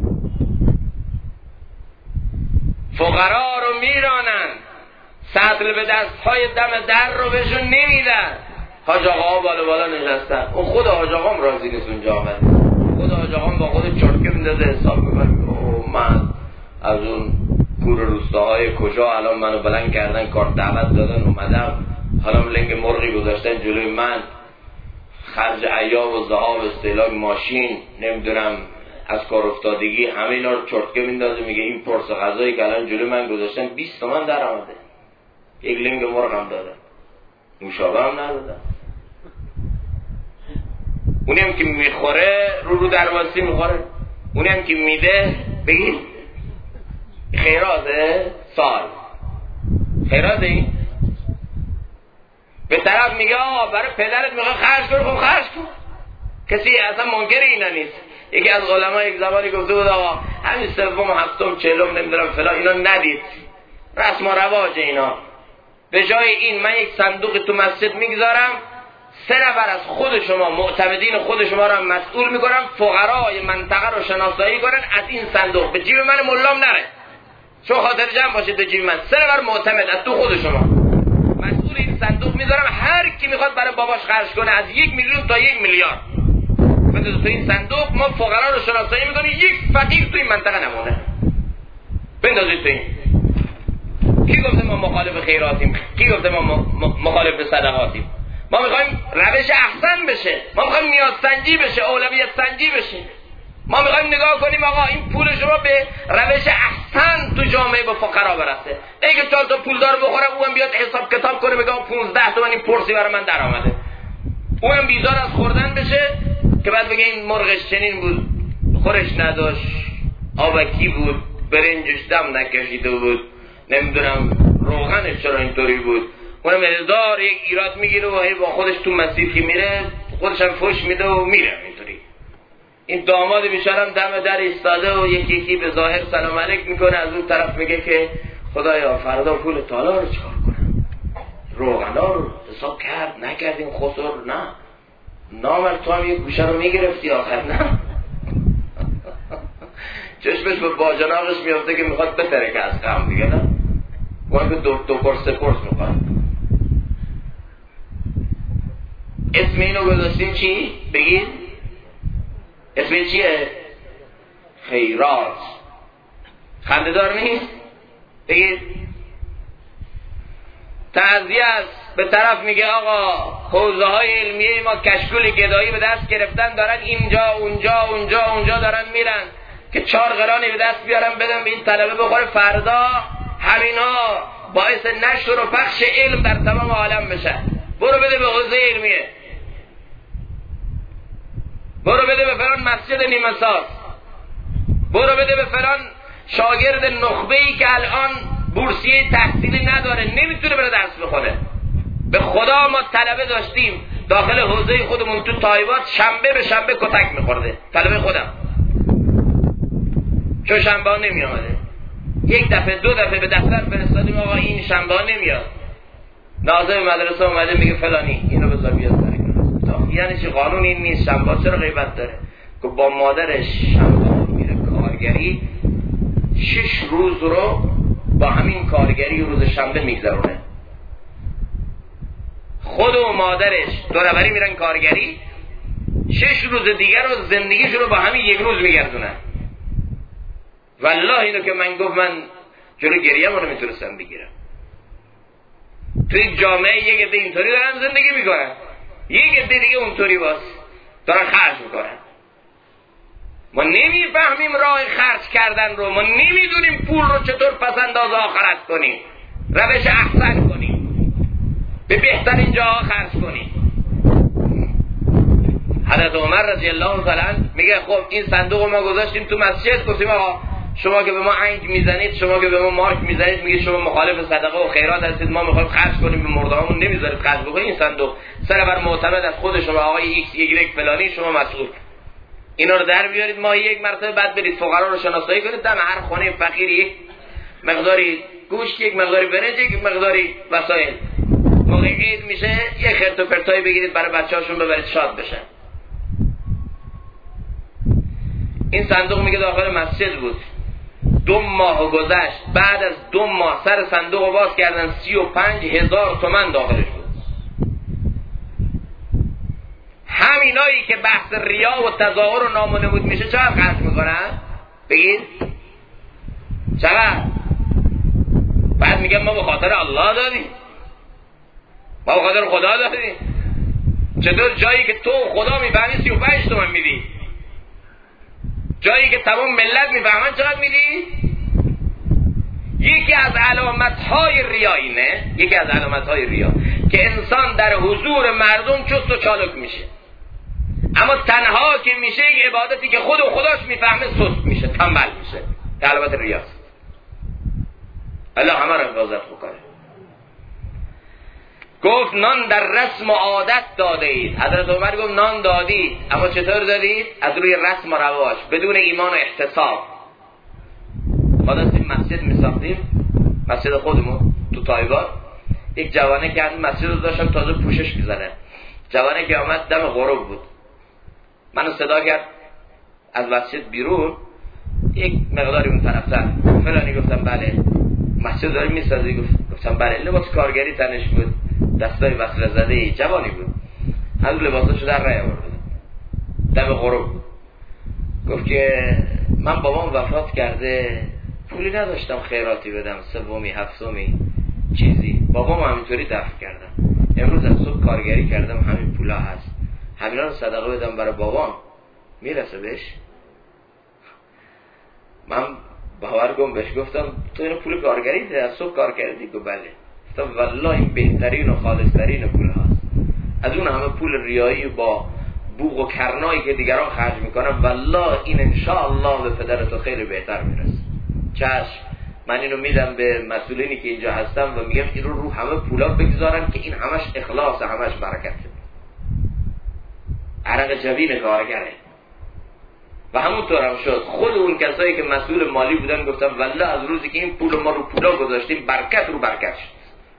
Speaker 1: فقرا رو میرانن، سطل به دستهای دم در رو بهشون نمیدن. حاج آقا بالا نشستن، اون خود حاج آقا هم راضی نیست اونجا آمده. خود حاج آقا با خود چرتکه میندازه حساب میکنه من از اون کور روستاهای کجا الان منو بلند کردن، کارت دعوت دادن اومدم، حالا لنگ مرغی گذاشتن جلوی من، خرج ایاب و ذهاب استهلاک ماشین، نمیدونم از کار افتادگی، همه اینا رو چرتکه میندازه. میگه این پرس غذایی که الان جلوی من گذاشتن 20 تومن در آمده، یک لنگ مرغ هم دادن، نوشابه هم ندادن. اونی هم که میخوره رو درواسی میخوره، اونی هم که میده بگید خیراته. سال خیراته این به طرف میگه آقا برای پدرت میخواه خرج کن، خب خرج کن. کسی اصلا منکر اینا نیست. یکی از علما یک زمانی گفته بود آقا همین سوم و هفتم چهلم نمیدونم فلان اینا ندید، رسم و رواج اینا. به جای این من یک صندوق تو مسجد میگذارم، 3 نفر از خود شما معتمدین خود شما رو مسئول میکنم، فقرای منطقه رو شناسایی کنن، از این صندوق به جیب من ملام نره، چون خاطر جمع باشید به جیب من. 3 نفر معتمد از تو خود شما مسئول این صندوق میذارم، هر کی میخواد برای باباش خرج کنه از 1 میلیون تا 1 میلیارد بده تو این صندوق. ما فقرا رو شناسایی میکنیم، یک فقیر تو این منطقه نمونه، بندازید تو این. کی گفته ما مخالف خیراتیم؟ کی گفته ما مخالف صدقاتیم؟ ما میخوایم روش احسن بشه، ما میخوایم نیاز سنجی بشه، اولویت سنجی بشه. ما میخوایم نگاه کنیم آقا این پول شما به روش احسن تو جامعه به فقرا برسه. اگه 4 تا پولدار بخوره اون بیاد حساب کتاب کنه بگه 15 تومن این پرسی برای من در آمده، اون بیزار از خوردن بشه که بعد بگه این مرغش چنین بود، خورش نداشت، آبکی بود، برنجش دم نکشیده بود، نمیدونم روغنش چرا اینطوری بود. اونم هزار یک ایراد میگیره و با خودش تو مسیر که میره خودش هم فوش میده و میره اینطوری. این داماد بیچارم دم در ایستاده و یکی به ظاهر سلام علیک میکنه، از اون طرف میگه که خدایا فردا پول تالا رو چکار کنم، روغنا رو حساب کرد نکردیم خسر، نه نامرد تو هم یک گوشه رو میگرفتی آخر، نه چشمش به باجناقش میافته که میخواد بترکه از غم دیگه، نه اون که دو پرس میخواد. اسم اینو گذاشتیم چی؟ بگید اسم این چیه؟ خیرات. خنده‌دار نیست؟ بگید تعزیه است. به طرف میگه آقا حوزه های علمیه ما کشکول گدایی به دست گرفتن، دارن اینجا اونجا دارن میرن که 4 قرانی به دست بیارن بدن به این طلبه بخوره، فردا همینا باعث نشر و پخش علم در تمام عالم بشه. برو بده به حوزه علمیه، برو بده به فلان مسجد نیمه ساز، برو بده به فلان شاگرد نخبه‌ای که الان بورسیه تحصیلی نداره نمیتونه بره درس بخونه. به خدا ما طلبه داشتیم داخل حوزه خودمون تو تایبات شنبه به شنبه کتک میخورده، طلبه خودم چون شنبه ها نمی آمده. یک دفعه دو دفعه به دفتر فرستادیم آقا این شنبه ها نمیاد. ناظم مدرسه اومده میگه فلانی اینو بذار بیاد برای کلاس. یعنی چی؟ قانون این نیست. شنبه چرا غیبت داره؟ که با مادرش شنبه میره کارگری 6 روز رو با همین کارگری روز شنبه میگذرونه. خود و مادرش دوربری میرن کارگری 6 روز دیگر رو زندگیشون رو با همین یک روز میگردونن. والله اینو که من گفت من جلو گریه رو میتونستم بگیرم. توی جامعه یک عده اینطوری دارن زندگی میکنن، یک عده دیگه اونطوری دارن خرج میکنن. ما نمیفهمیم راه خرج کردن رو، ما نمیدونیم پول رو چطور پسنداز آخرت کنیم، روش احسن کنیم، به بهترین جاها خرج کنیم. حضرت عمر رضی الله تعالی عنه میگه خب این صندوق ما گذاشتیم تو مسجد، گفتیم آقا شما که به ما انگ میزنید، شما که به ما مارک میزنید، میگه شما مخالف صدقه و خیرات هستید، ما میخوایم خرج کنیم به مردهامون، نمیذارید خرج بکنید. این صندوق سر بر معتمد از خود شما آقای ایکس یک فلانی، شما مسئول. اینا رو در بیارید، ما یک مرتبه بعد برید فقرا رو شناسایی کنید، دم هر خانه فقیری یک مقداری گوشت، یک مقداری برنج، یک مقداری وسایل. موقع عید میشه یه خرت و پرتایی بگیرید برای بچه‌هاشون ببرید شاد بشن. این صندوق میگه داخل مسجد بود. 2 ماه گذشت، بعد از 2 ماه سر صندوق باز کردن 35,000 تومان داخلش بود. همینایی که بحث ریا و تظاهر و نام و نمود میشه چقدر خرج میکنن؟ بگید چقدر؟ بعد میگن ما به خاطر الله دادیم، ما به خاطر خدا دادیم. چطور جایی که تو خدا میفهمی 35 تومان میدی، جایی که تمام ملت میفهمن چقدر میدی؟ یکی از علامتهای ریا اینه، یکی از علامتهای ریا که انسان در حضور مردم چست و چالک میشه، اما تنها که میشه یک عبادتی که خود و خداش میفهمه سست میشه، تنبل میشه. که علامت ریاست. الله همه را حفاظت بکنه. گفت نان در رسم و عادت داده اید. حضرت عمر گفت نان دادید، اما چطور دادید؟ از روی رسم و رواج، بدون ایمان و احتساب. ما داشتیم مسجد میساختیم، مسجد خودمون تو تایبان. یک جوانه که از مسجد رو داشتم تازه پوشش میزنه، جوانه که آمد دم غروب بود، منو صدا کرد از مسجد بیرون، یک مقداری اون طرفتر فلانی. گفتم بله. مسجد داری میسازی؟ گفتم بله. لباس کارگری تنش بود، دستای وصله زده، جوانی بود، از لباساشو در رای آورد، دم غروب بود. گفت که من بابام وفات کرده، پولی نداشتم خیراتی بدم، سومی هفتمی چیزی، بابام همینطوری دفن کردم، امروز از صبح کارگری کردم، همین پولا هست، همینا رو صدقه بدم برای بابام، میرسه بهش؟ من باورگم بهش گفتم تو اینو پول کارگری از صبح کار کردی؟ گفت بله. گفتم والله این بهترین و خالصترین پول هست، از اون همه پول ریایی با بوق و کرنایی که دیگران خرج میکنن، والله این انشاءالله به پدرتو خیلی بهتر میرسه. چشم، من اینو میدم به مسئولینی که اینجا هستم و میگم این رو همه پولا بگذارن که این همش اخلاص، همش برکته، عرق جبین کارگره. و همونطور هم شد. خود اون کسایی که مسئول مالی بودن گفتن والله از روزی که این پول ما رو پولا گذاشتیم برکت رو برکت شد.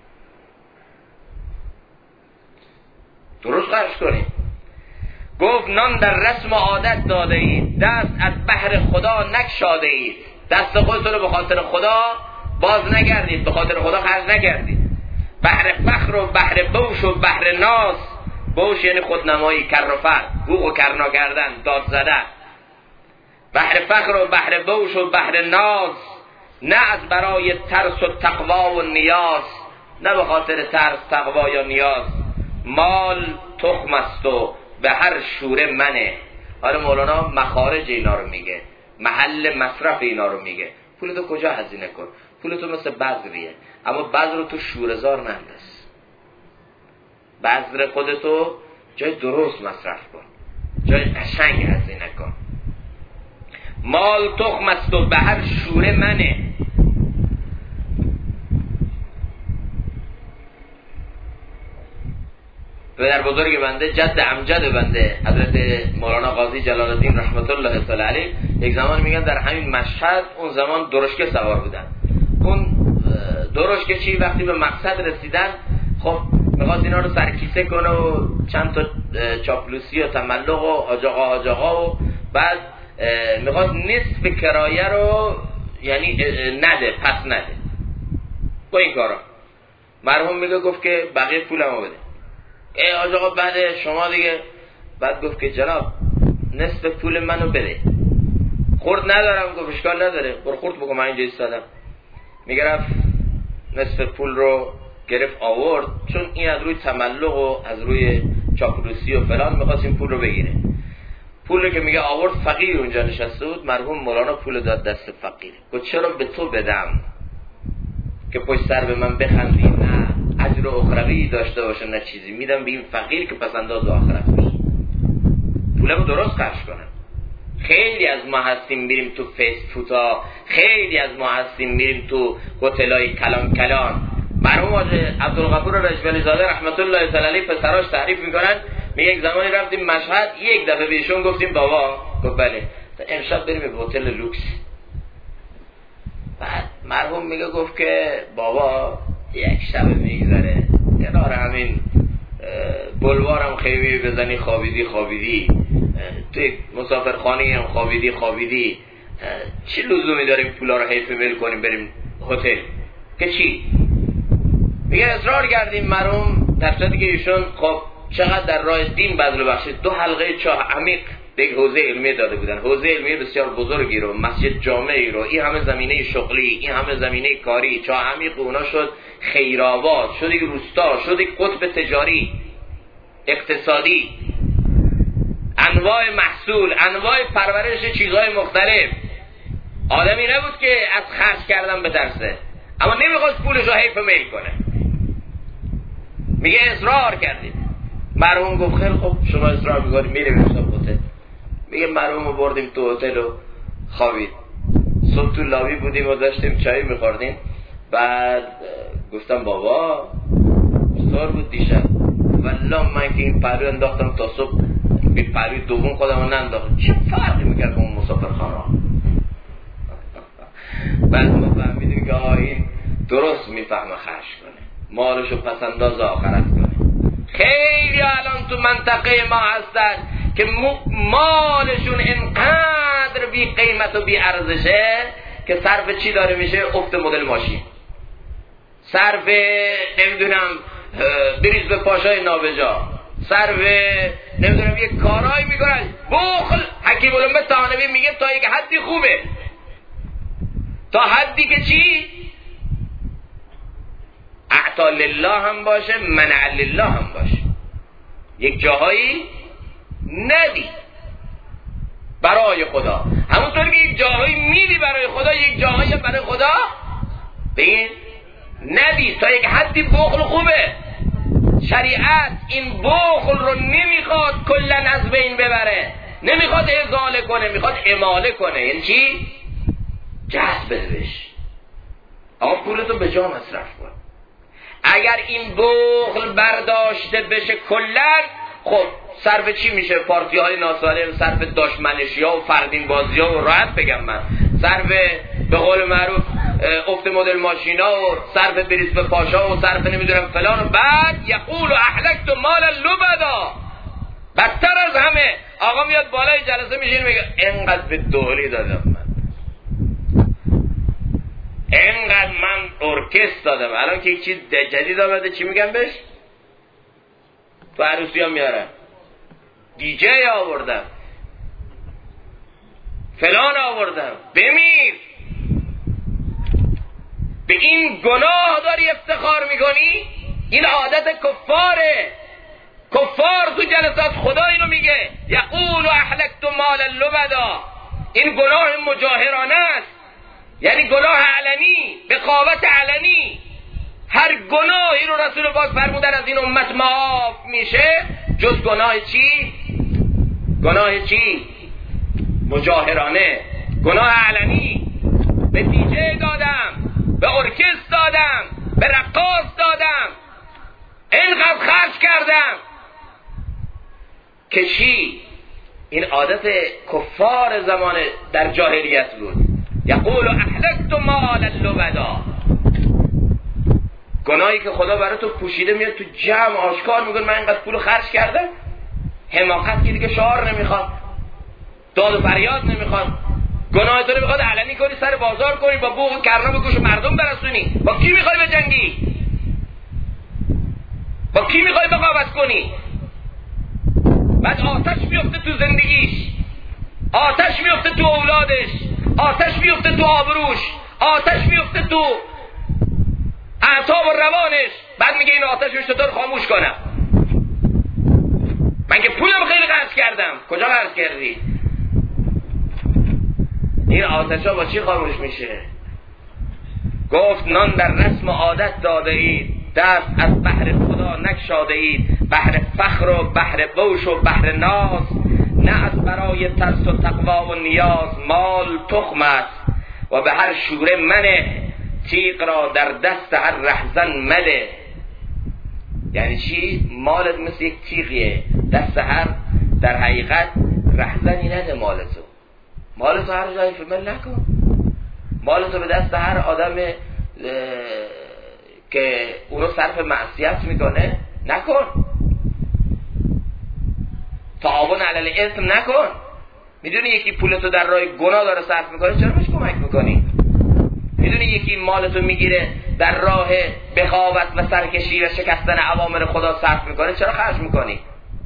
Speaker 1: درست خرج کنیم. گفت نان در رسم و عادت داده اید، دست از بحر خدا نگشاده اید. دست خودتون رو به خاطر خدا باز نگردید، به خاطر خدا خرج نکردید. بحر فخر و بحر بوش و بحر ناز، بوش یعنی خودنمایی، کر و فر، بوق و کرنا کردن، داد زدن. بحر فخر و بحر بوش و بحر ناز، نه از برای ترس و تقوا و نیاز، نه به خاطر ترس، تقوا یا نیاز. مال تخم است و به هر شوره منه. حالا مولانا مخارج اینا رو میگه، محل مصرف اینا رو میگه. پولتو کجا هزینه کن؟ پولتو مثل بذریه، اما بذر رو تو شوره‌زار ننداز. بذر خودتو جای درست مصرف کن، جای قشنگ هزینه کن. مال تخم است و به هر شوره منه. پدر بزرگ بنده، جد امجد بنده حضرت مولانا قاضی جلال الدین رحمت الله تعالی علیه، یک زمان میگن در همین مشهد اون زمان درشکه سوار بودن. اون درشکه چی وقتی به مقصد رسیدن، خب میخواست اینا رو سرکیسه کنه و چند تا چاپلوسی و تملق و آجاقا و بعد میخواست نصف کرایه رو یعنی نده، پس نده با این کارا. مرحوم میگه گفت که بقیه پولمو بده. حاج آقا بعد شما دیگه، بعد گفت که جناب نصف پول منو بده. خورد ندارم. گفت اشکال نداره برو خورد بکن، من اینجا ایستادم. میگه رفت نصف پول رو گرفت آورد، چون این از روی تملق و از روی چاپلوسی و فلان میخواست این پول رو بگیره. پول رو که میگه آورد، فقیر اونجا نشسته بود. مرحوم مولانا پول داد دست فقیر. گفت چرا به تو بدم که پشت سر به من بخندی؟ نه اجر اخروی داشته باشه نه چیزی، میدم به این فقیر که پس انداز آخرت بشه. پولمو درست خرج کنم. خیلی از ما هستیم میریم تو فست فوتا، خیلی از ما هستیم میریم تو هتلای کلان کلان. مرحوم حاج عبدالغفور رجوی زاده رحمت الله تعالی علیه پسراش تعریف میکنن، میگه یک زمانی رفتیم مشهد، یک دفعه بهشون گفتیم بابا، گفت بله امشب بریم به هتل لوکس. بعد مرحوم میگه گفت که بابا یک شب میگذره کنار همین بلوارم خیمه بزنی خوابیدی توی مسافرخانه هم خوابیدی چی لزومی داریم پولا رو حیف میل کنیم بریم هتل که چی؟ میگه اصرار کردیم مرحوم در صورتی که ایشون خب چقدر در راه دین بذل و بخشید، 2 حلقه چاه عمیق به حوزه علمی داده بودن، حوزه علمی بسیار بزرگی رو، مسجد جامعی رو، این همه زمینه شغلی، این همه زمینه کاری، چاه عمیق اونا شد خیرآباد، شد یک روستا، شد یک قطب تجاری اقتصادی، انواع محصول، انواع پرورش چیزهای مختلف. آدمی نبود که از خرج کردن بترسه، اما نمیخواست پولش رو حیف میل کنه. میگه اصرار کردیم. مرحوم گفت خیلی خب شما اصرار میکنید میریم هتل. میگه مرحوم رو بردیم تو هتل و خوابید. صبح تو لابی بودیم و داشتیم چای میخوردیم. بعد گفتم بابا سار بود دیشب، والله من که این پهلو انداختم تا صبح، به پهلوی دوم خودم رو ننداختم، چه فرقی میکرد اون مسافرخانه ها؟ بعد ما فهمیدیم که این درست میفهمه خرج کنه، مالشو پس انداز آخرت کنه. خیلی الان تو منطقه ما هستن که مالشون انقدر بی قیمت و بی ارزشه که صرف چی داره میشه؟ افت مدل ماشین، صرف نمیدونم بریز به پاشای نابجا، صرف نمیدونم یک کارهایی میکنن. بخل حکیم علوم تانوی میگه تا یک حدی خوبه، تا حدی که چی؟ اعطا لله هم باشه، منع لله هم باشه. یک جاهایی ندی برای خدا، همونطور که یک جاهایی میدی برای خدا، یک جاهایی برای خدا بگین ندی. تا یک حدی بخل خوبه. شریعت این بخل رو نمیخواد کلا از بین ببره، نمیخواد ازاله کنه، میخواد اماله کنه. یعنی چی؟ جذب بهش. آقا پولتو به جا مصرف کن. اگر این بخل برداشته بشه کلا، خب صرف چی میشه؟ پارتی های ناسالم، صرف دشمنشی ها و فردین بازی ها و راحت بگم من، صرف به قول معروف افت مدل ماشینا و صرف بریز به پاشا و صرف نمیدونم فلان. و بعد یقول اهلکت مالا لبدا، بدتر از همه آقا میاد بالای جلسه میشین میگه اینقدر به دوری دادم من، اینقدر من ارکستر دادم. الان که یک چیز جدید آمده چی میگم بهش؟ تو عروسی ها میارن دیجی آوردم، فلان آوردم. بمیر به این گناه داری افتخار میکنی؟ این عادت کفاره. کفار تو جلسات خدا اینو میگه یقول اهلکت مالا لبدا. این گناه مجاهرانه است، یعنی گناه علنی، بقاوت علنی. هر گناهی رو رسول پاک فرمودن از این امت معاف میشه جز گناه چی؟ گناه چی؟ مجاهرانه، گناه علنی. به دیجه دادم، به ارکستر دادم، به رقاص دادم، اینقدر خرج کردم، که چی؟ این عادت کفار زمان در جاهلیت بود. یقول احلقت مال اللبدا، گناهی که خدا برای تو پوشیده میاد تو جمع آشکار میگن من اینقدر پول خرج کردم. حماقت که دیگه شعار نمیخواد، داد و فریاد نمیخواد، گناه تو رو میخواد علنی کنی، سر بازار کنی، با بوق و کرنا به گوش مردم برسونی. با کی میخوای بجنگی؟ با کی میخوای بغاوت کنی؟ بعد آتش میفته تو زندگیش، آتش میفته تو اولادش، آتش میفته تو آبروش، آتش میفته تو اعصاب و روانش. بعد میگه این آتش رو چطور خاموش کنم؟ من که پولم خیلی خرج کردم. کجا خرج کردی؟ این آتش ها با چی خاموش میشه؟ گفت نان در رسم و عادت داده اید، دست از بحر خدا نگشاده اید، بحر فخر و بحر بوش و بحر ناز، نه از برای ترس و تقوا و نیاز. مال تخم است و به هر شوره منه، تیغ را در دست هر رهزن مده. یعنی چی؟ مالت مثل یک تیغیه، دست هر در حقیقت رهزنی نده. مالتو هر جای فیمل نکن. مالتو به دست هر آدم که اونو صرف معصیت میکنه نکن. تعاون علی الاثم نکن. میدونی یکی پولتو در راه گناه داره صرف میکنه، چرا بهش کمک میکنی؟ میدونی یکی مالتو میگیره در راه بغاوت و سرکشی و شکستن اوامر خدا صرف میکنه، چرا خرج میکنی؟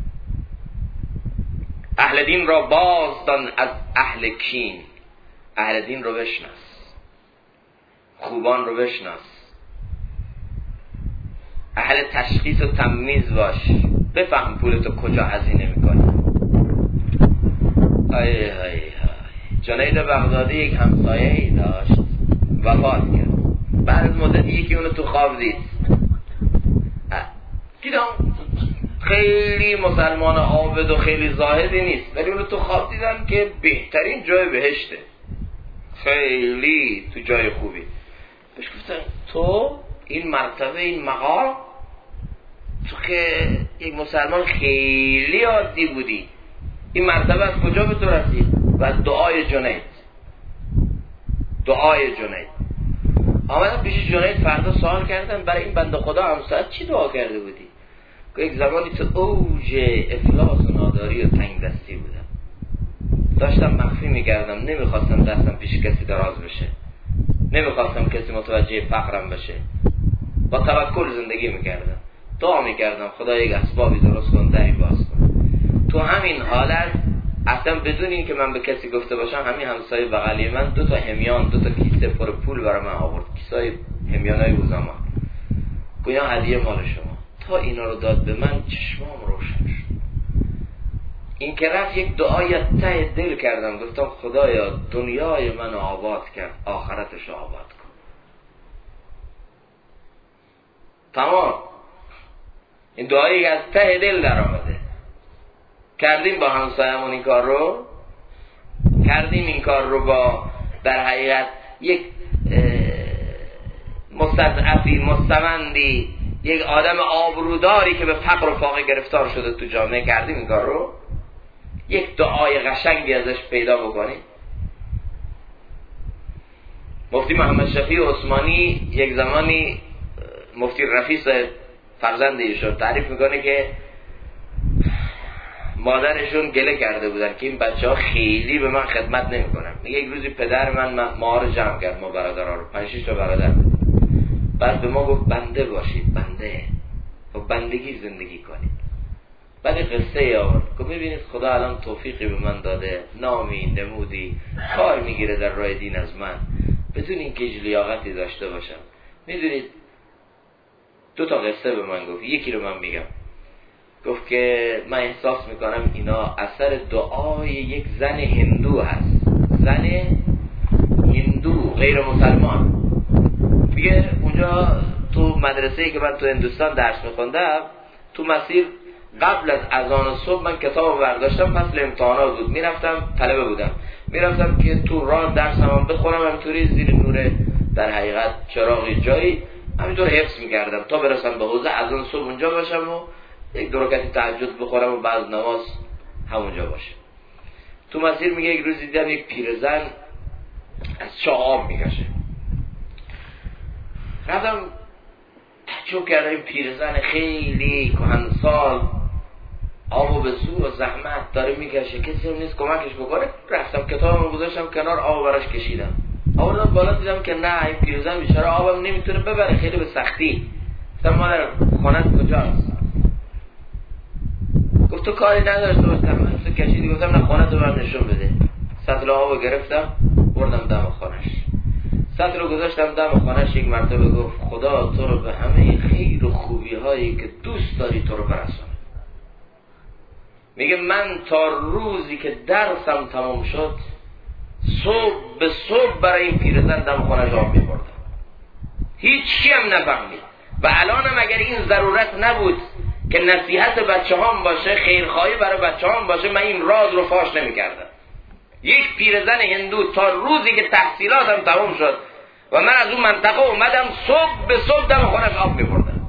Speaker 1: اهل دین را بازدان از اهل کین. اهل دین رو بشناس، خوبان رو بشناس، اهل تشخیص و تمییز باش، بفهم پولتو کجا هزینه میکنی. ای جنید بغدادی یک همسایه‌ای داشت، وفات کرد. بعد از مدت یکی اونو تو خواب دید، دیدم خیلی مسلمان عابد و خیلی زاهدی نیست، ولی اونو تو خواب دیدن که بهترین جای بهشته، خیلی تو جای خوبی. بهش گفتن تو این مرتبه، این مقام، تو که یک مسلمان خیلی عادی بودی، این مرتبه از کجا به تو رسید؟ و از دعای جنید. آمدن پیش جنید، فردا سوال کردن برای این بنده خدا همسایت چی دعا کرده بودی؟ که یک زمانی تو اوج افلاس و ناداری و تنگ دستی بودم، داشتم مخفی میکردم، نمیخواستم دستم پیش کسی دراز بشه، نمیخواستم کسی متوجه فقرم بشه، با توکل زندگی میکردم، دعا میکردم خدا یک اسبابی درست کن، دری باز کن. تو همین حالت اصلا بدون این که من به کسی گفته باشم، همین همسایه بغلی من 2 همیان، 2 کیسه پر پول برای من آورد، کیسای همیانای او زمان. گویا هدیه مال شما. تا اینا رو داد به من، چشمام روشن شد. این که رفت یک دعای ته دل کردم، گفتم خدایا دنیای من آباد کرد، آخرتش آباد کن. تمام. این دعایی از ته دل در آمده. کردیم با همسایمون این کار رو، کردیم این کار رو با در حقیقت یک مستضعفی، مستمندی، یک آدم آبروداری که به فقر و فاقه گرفتار شده تو جامعه، کردیم این کار رو. یک دعای قشنگی ازش پیدا بکنیم. مفتی محمد شفیع عثمانی یک زمانی، مفتی رفیع صاحب فرزند ایشون، تعریف میکنه که مادرشون گله کرده بودن که این بچه ها خیلی به من خدمت نمی کنن. میگه یک روزی پدر من ما رو جمع کرد، ما برادرها رو، 5-6 تا برادر، بعد به ما گفت بنده باشید، بنده و بندگی زندگی کنید. بعد قصه آورد که میبینید خدا الان توفیقی به من داده، نامی، نمودی، کار میگیره در راه دین از من، بدون اینکه هیچ لیاقتی داشته باشم. میدونید 2 قصه به من گفت، یکی رو من میگم. گفت که من احساس میکنم اینا اثر دعای یک زن هندو هست، زن هندو غیر مسلمان. میگه اونجا تو مدرسه‌ای که من تو هندوستان درس میخوندم، تو مسیر قبل از اذان صبح من کتابو برداشتم، فصل امتحانات بود، میرفتم، طلبه بودم، میرفتم که تو راه درسم بخونم، همینطوری زیر نور در حقیقت چراغی جایی همینطور حفظ میکردم تا برسم به حوزه اذان صبح اونجا باشم و 1 رکعت تهجد بخورم و بعد نماز همونجا باشه. تو مسیر میگه یک روز دیدم یک پیرزن از چاه آب میکشه. رفتم تعجب کردم، این پیرزن خیلی کهنسال آبو به زور و زحمت داره میکشه، کسی هم نیست کمکش بکنه. رفتم کتابمو گذاشتم کنار، آبو براش کشیدم. آوردم بالا، دیدم که نه، این پیرزن بیچاره آبم نمیتونه ببره، خیلی به سختی. گفتم مادر خونت کجاست؟ گفت تو کاری نداشت، تو زحمت تو کشیدی. گفتم نه، خونت رو برام نشون بده. سطل آبو گرفتم بردم دم خونش. سطل رو گذاشتم دم خونش. یک مرتبه گفت خدا تو رو به همه خیر و خوبی هایی که دوست داری تو رو برسونه. میگه من تا روزی که درسم تمام شد صبح به صبح برای این پیرزن دم خونش آب میبردم، هیچ کی هم نفهمید. و الانم اگر این ضرورت نبود که نصیحت بچه هام باشه، خیرخواهی برای بچه هام باشه، من این راز رو فاش نمی کردم. یک پیرزن هندو تا روزی که تحصیلاتم تمام شد و من از اون منطقه اومدم صبح به صبح دم خونش آب میبردم.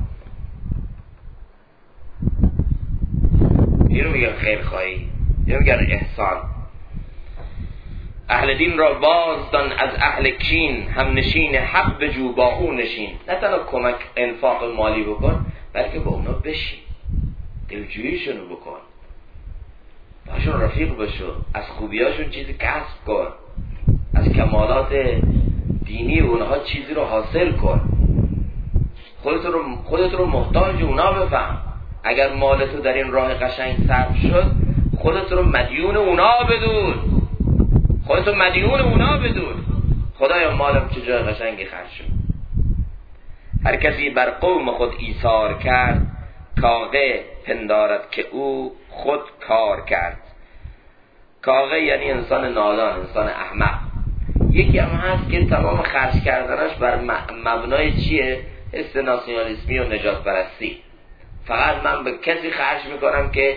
Speaker 1: اینو میگن خیرخواهی، اینو میگن احسان. اهل دین را بازدان از اهل کین، هم نشین حق بجو با او نشین. نه تنها کمک انفاق مالی بکن، بلکه با اونا بشین، دلجوییشونو بکن، باشون رفیق بشو، از خوبیاشون چیزی کسب کن، از کمالات دینی اونها چیزی رو حاصل کن. خودت رو محتاج اونا بفهم. اگر مالتو در این راه قشنگ صرف شد، خودت رو مدیون اونا بدون، خودتو مدیون اونا بدون. خدایا مالم چه جای قشنگی خرج شد. هر کسی بر قوم خود ایثار کرد، کاغه پندارد که او خود کار کرد. کاغه یعنی انسان نادان، انسان احمق. یکی هم هست که تمام خرج کردنش بر مبنای چیه؟ حس ناسیونالیسمی و نجات پرستی. فقط من به کسی خرج میکنم که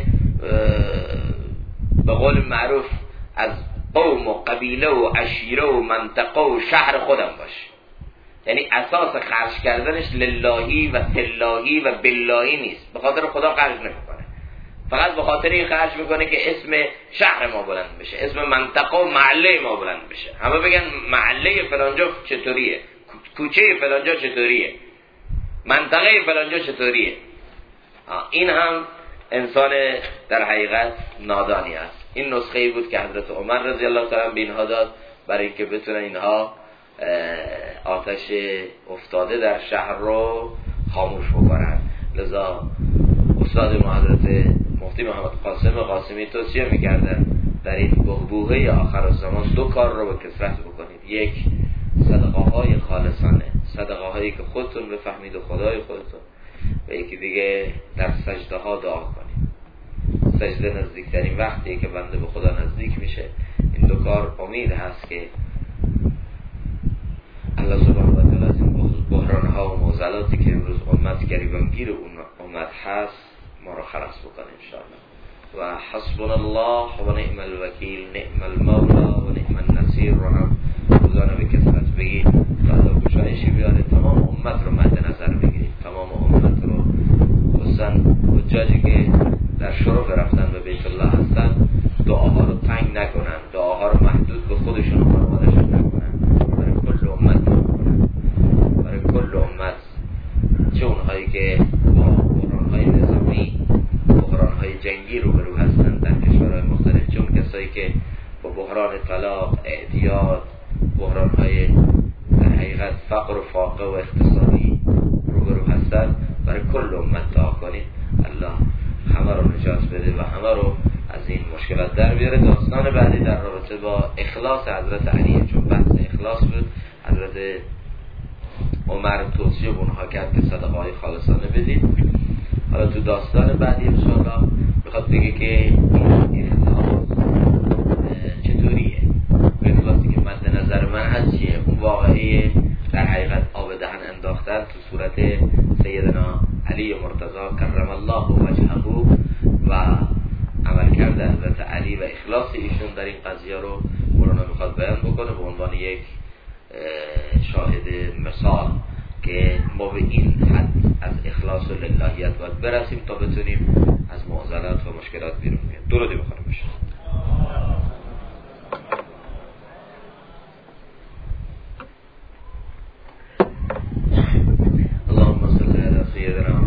Speaker 1: به قول معروف از قوم و قبیله و عشیره و منطقه و شهر خودم باشه. یعنی اساس خرج کردنش للهی و تلهی و باللهی نیست، به خاطر خدا خرج نمیکنه، فقط به خاطر این خرج میکنه که اسم شهر ما بلند بشه، اسم منطقه و محله ما بلند بشه، همه بگن محله فلانجا چطوریه، کوچه فلانجا چطوریه، منطقه فلانجا چطوریه. این هم انسان در حقیقت نادانی است. این نسخه ای بود که حضرت عمر رضی الله تعالی به اینها داد برای اینکه بتونن اینها آتش افتاده در شهر رو خاموش بکنن. لذا استاد ما حضرت مفتی محمد قاسمی توصیه میکردن در این بحبوحه آخر الزمان دو کار رو به کثرت بکنید. یک، صدقه های خالصانه، صدقه هایی که خودتون بفهمید و خدای خودتون، و یکی دیگه در سجده ها دعا کنید. سجده نزدیکترین وقتیه که بنده به خدا نزدیک میشه. این دو کار امید هست که الله سبحانه و تعالی از این بحران ها و معضلاتی که امروز امت گریبانگیر اون امت هست ما رو خلاص بکنه انشاءالله. و حسبنا الله و نعم الوکیل، نعم المولا و نعم النصیر رو هم روزانه به کثرت بگید تا الله گشایشی بیاره، تمام امت رو مد نظر بگیرید، تمام امت رو، خصوصا حجاجی که در شروع رفتن به بیت الله هستن، دعاها رو تنگ نکنن، دعاها رو محدود به خودشون و خانواده‌شون نکنن، برای کل امت بکنن، برای کل امت، چه اونهایی که با بحران‌های نظامی، بحران‌های جنگی روبرو هستن در کشورهای مختلف، چه اون کسایی که با بحران طلاق، اعتیاد، بحران‌های در حقیقت فقر و فاقه و اقتصادی روبرو هستن، برای کل امت دعا کنید الله همه رو نجات بده و همه رو از این مشکلات در بیاره. داستان بعدی در رابطه با اخلاص حضرت علی، چون بحث اخلاص بود، حضرت عمر توصیه به اونها کرد که صدقه های خالصانه بدید. حالا تو داستان بعدی انشاءالله میخواد بگه که این اخلاص چطوریه، اخلاصی که مد نظر من هست چیه. اون واقعیه در حقیقت آب دهن انداختن تو صورت سیدنا علی مرتضی کرم الله وجهه و عمل کرده حضرت علی و اخلاص ایشون در این قضیه رو مولانا میخواد بیان بکنه به عنوان یک شاهد مثال که ما به این حد از اخلاص و للهیت باید برسیم تا بتونیم از معضلات و مشکلات بیرون میاد. درودی بخونیم بشه. اللهم صل على سيدنا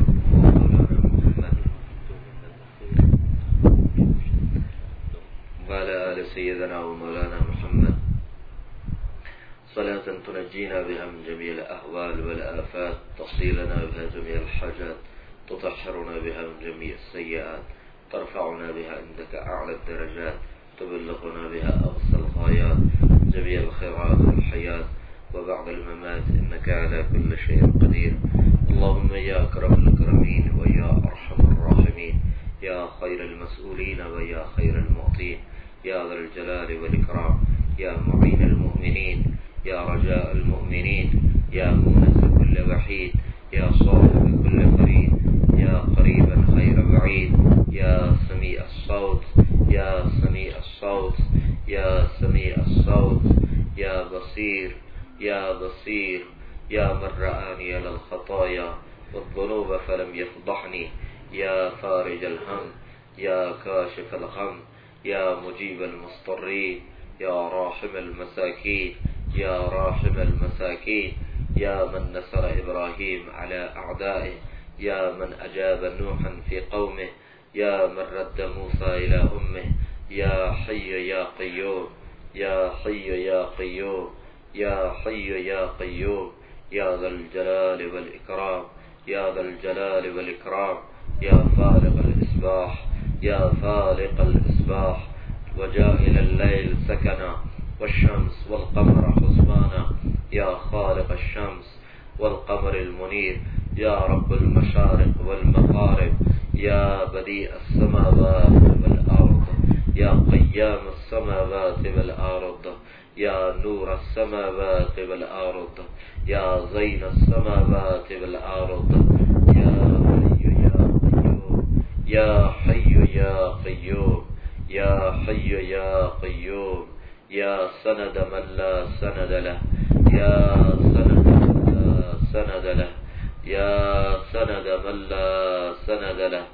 Speaker 1: وعلى آل سيدنا ومولانا محمد صلاة تنجينا بها من جميع الأهوال والآفات، تصيلنا بها جميع الحاجات، تطهرنا بها من جميع السيئات، ترفعنا بها عندك أعلى الدرجات، تبلغنا بها أقصى الغايات، جميع الخيرات والحياة وبعد الممات، إنك على كل شيء قدير. اللهم يا أكرم الأكرمين ويا أرحم الراحمين، يا خير المسؤولين ويا خير المعطين، يا ذا الجلال والإكرام، يا معين المؤمنين، يا رجاء المؤمنين، يا مونس كل وحيد، يا صاحب كل فريد، يا قريبا خير بعيد، يا سميع الصوت، يا سميع الصوت، يا سميع الصوت، يا بصير، يا بصير، يا من رآني على الخطايا والذنوب فلم يفضحني، يا فارج الهم، يا كاشف الغم، يا مجيب المضطرين، يا راحم المساكين، يا راحم المساكين، يا من نصر إبراهيم على أعدائه، يا من أجاب نوحا في قومه، يا من رد موسى إلى أمه، يا حي يا قيوم، يا حي يا قيوم، يا حي يا قيوم، يا ذا الجلال والإكرام، يا ذا الجلال والإكرام، يا فالق الإصباح، يا فالق الإصباح، وجائل الليل سكنا والشمس والقمر حسبانا، يا خالق الشمس والقمر المنير، يا رب المشارق والمغارب، يا بديع السماوات والأرض، يا قيام السماوات والأرض، يا نور السماوات والأرض، يا زين السماوات والأرض، يا حي يا قيوم، يا حي يا قيوم، يا سند من لا سند له، يا سند من لا سند له، يا سند من لا سند له،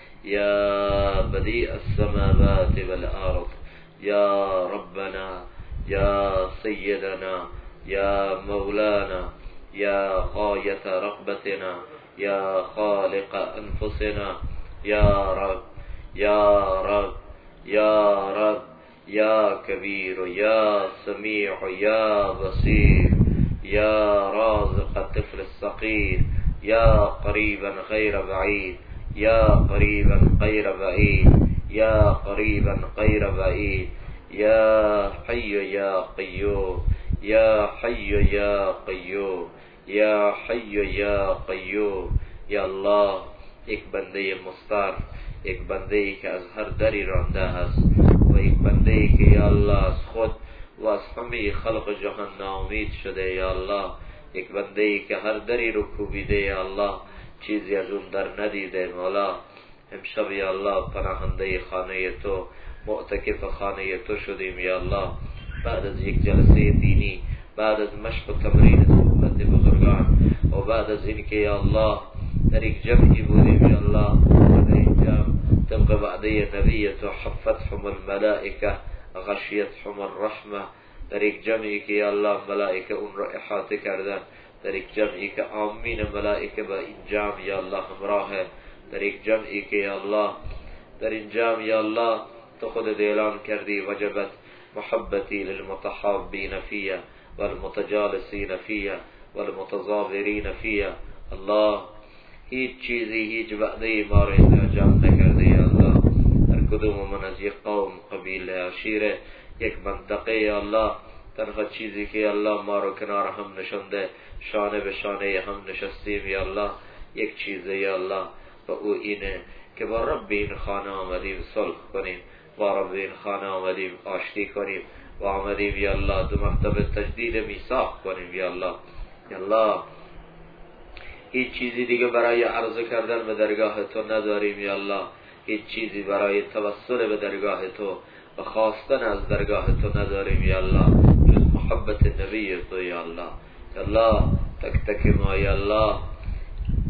Speaker 1: يا بديع السماوات والأرض، يا ربنا، يا سيدنا، يا مولانا، يا غاية رغبتنا، يا خالق أنفسنا، يا رب، يا رب، يا رب، يا كبير، يا سميع، يا بصير، يا رازق الطفل الصغير، يا قريبا غير بعيد، يا قريبا غير بعيد، يا قريبا غير بعيد، يا حي يا قيوم، يا حي يا قيوم، يا حي يا قیوم. یا الله، یک بنده مضطر، یک بنده ای که از هر دری رانده است و یک بنده ای که یا الله از خود و از همه خلق جهان ناامید شده، یا الله یک بنده ای که هر دری رو کوبیده، یا الله چیزی از اون در ندیده. مولا امشب یا الله پناهنده خانه تو، معتکف خانه تو شدیم یا الله. بعد از یک جلسه دینی، بعد از مشق و تمرین صحبت بزرگان و بعد از این که یا الله در یک جمعی بودیم یا الله، در این جمع طبق وعده نبی تو حفتهم الملائکه غشیتهم الرحمه، در یک جمعی که یا الله ملائکه اون را احاطه کردن، در یک جمعی که آمین ملائکه با این جمع یا الله همراهه، در یک جمعی که یا الله در این جمع یا الله تو خودت اعلان کردی وجبت محبتی للمتحابین فیه والمتجالسین فیه والمتظاهرین فیه. الله هیچ چیزی، هیچ وعده ما را انجام نکرده یا الله. هر کدوم من از یک قوم، قبیله، عشیره، یک منطقه یا الله، تنها چیزی که یا الله ما رو کنار هم نشنده، شانه به شانه هم نشستیم یا الله، یک چیزه یا الله و او اینه که با رب این خانه آمدیم صلح کنیم، با رب این خانه آمدیم آشتی کنیم و آمدیم یا الله دو مرتبه تجدید میثاق کنیم یا الله. یا الله هیچ چیزی دیگه برای عرض کردن به درگاه تو نداریم یا الله، هیچ چیزی برای توسل به درگاه تو و خواستن از درگاه تو نداریم یا الله جز محبت نبی تو یا الله. یا الله تک تک ما یا الله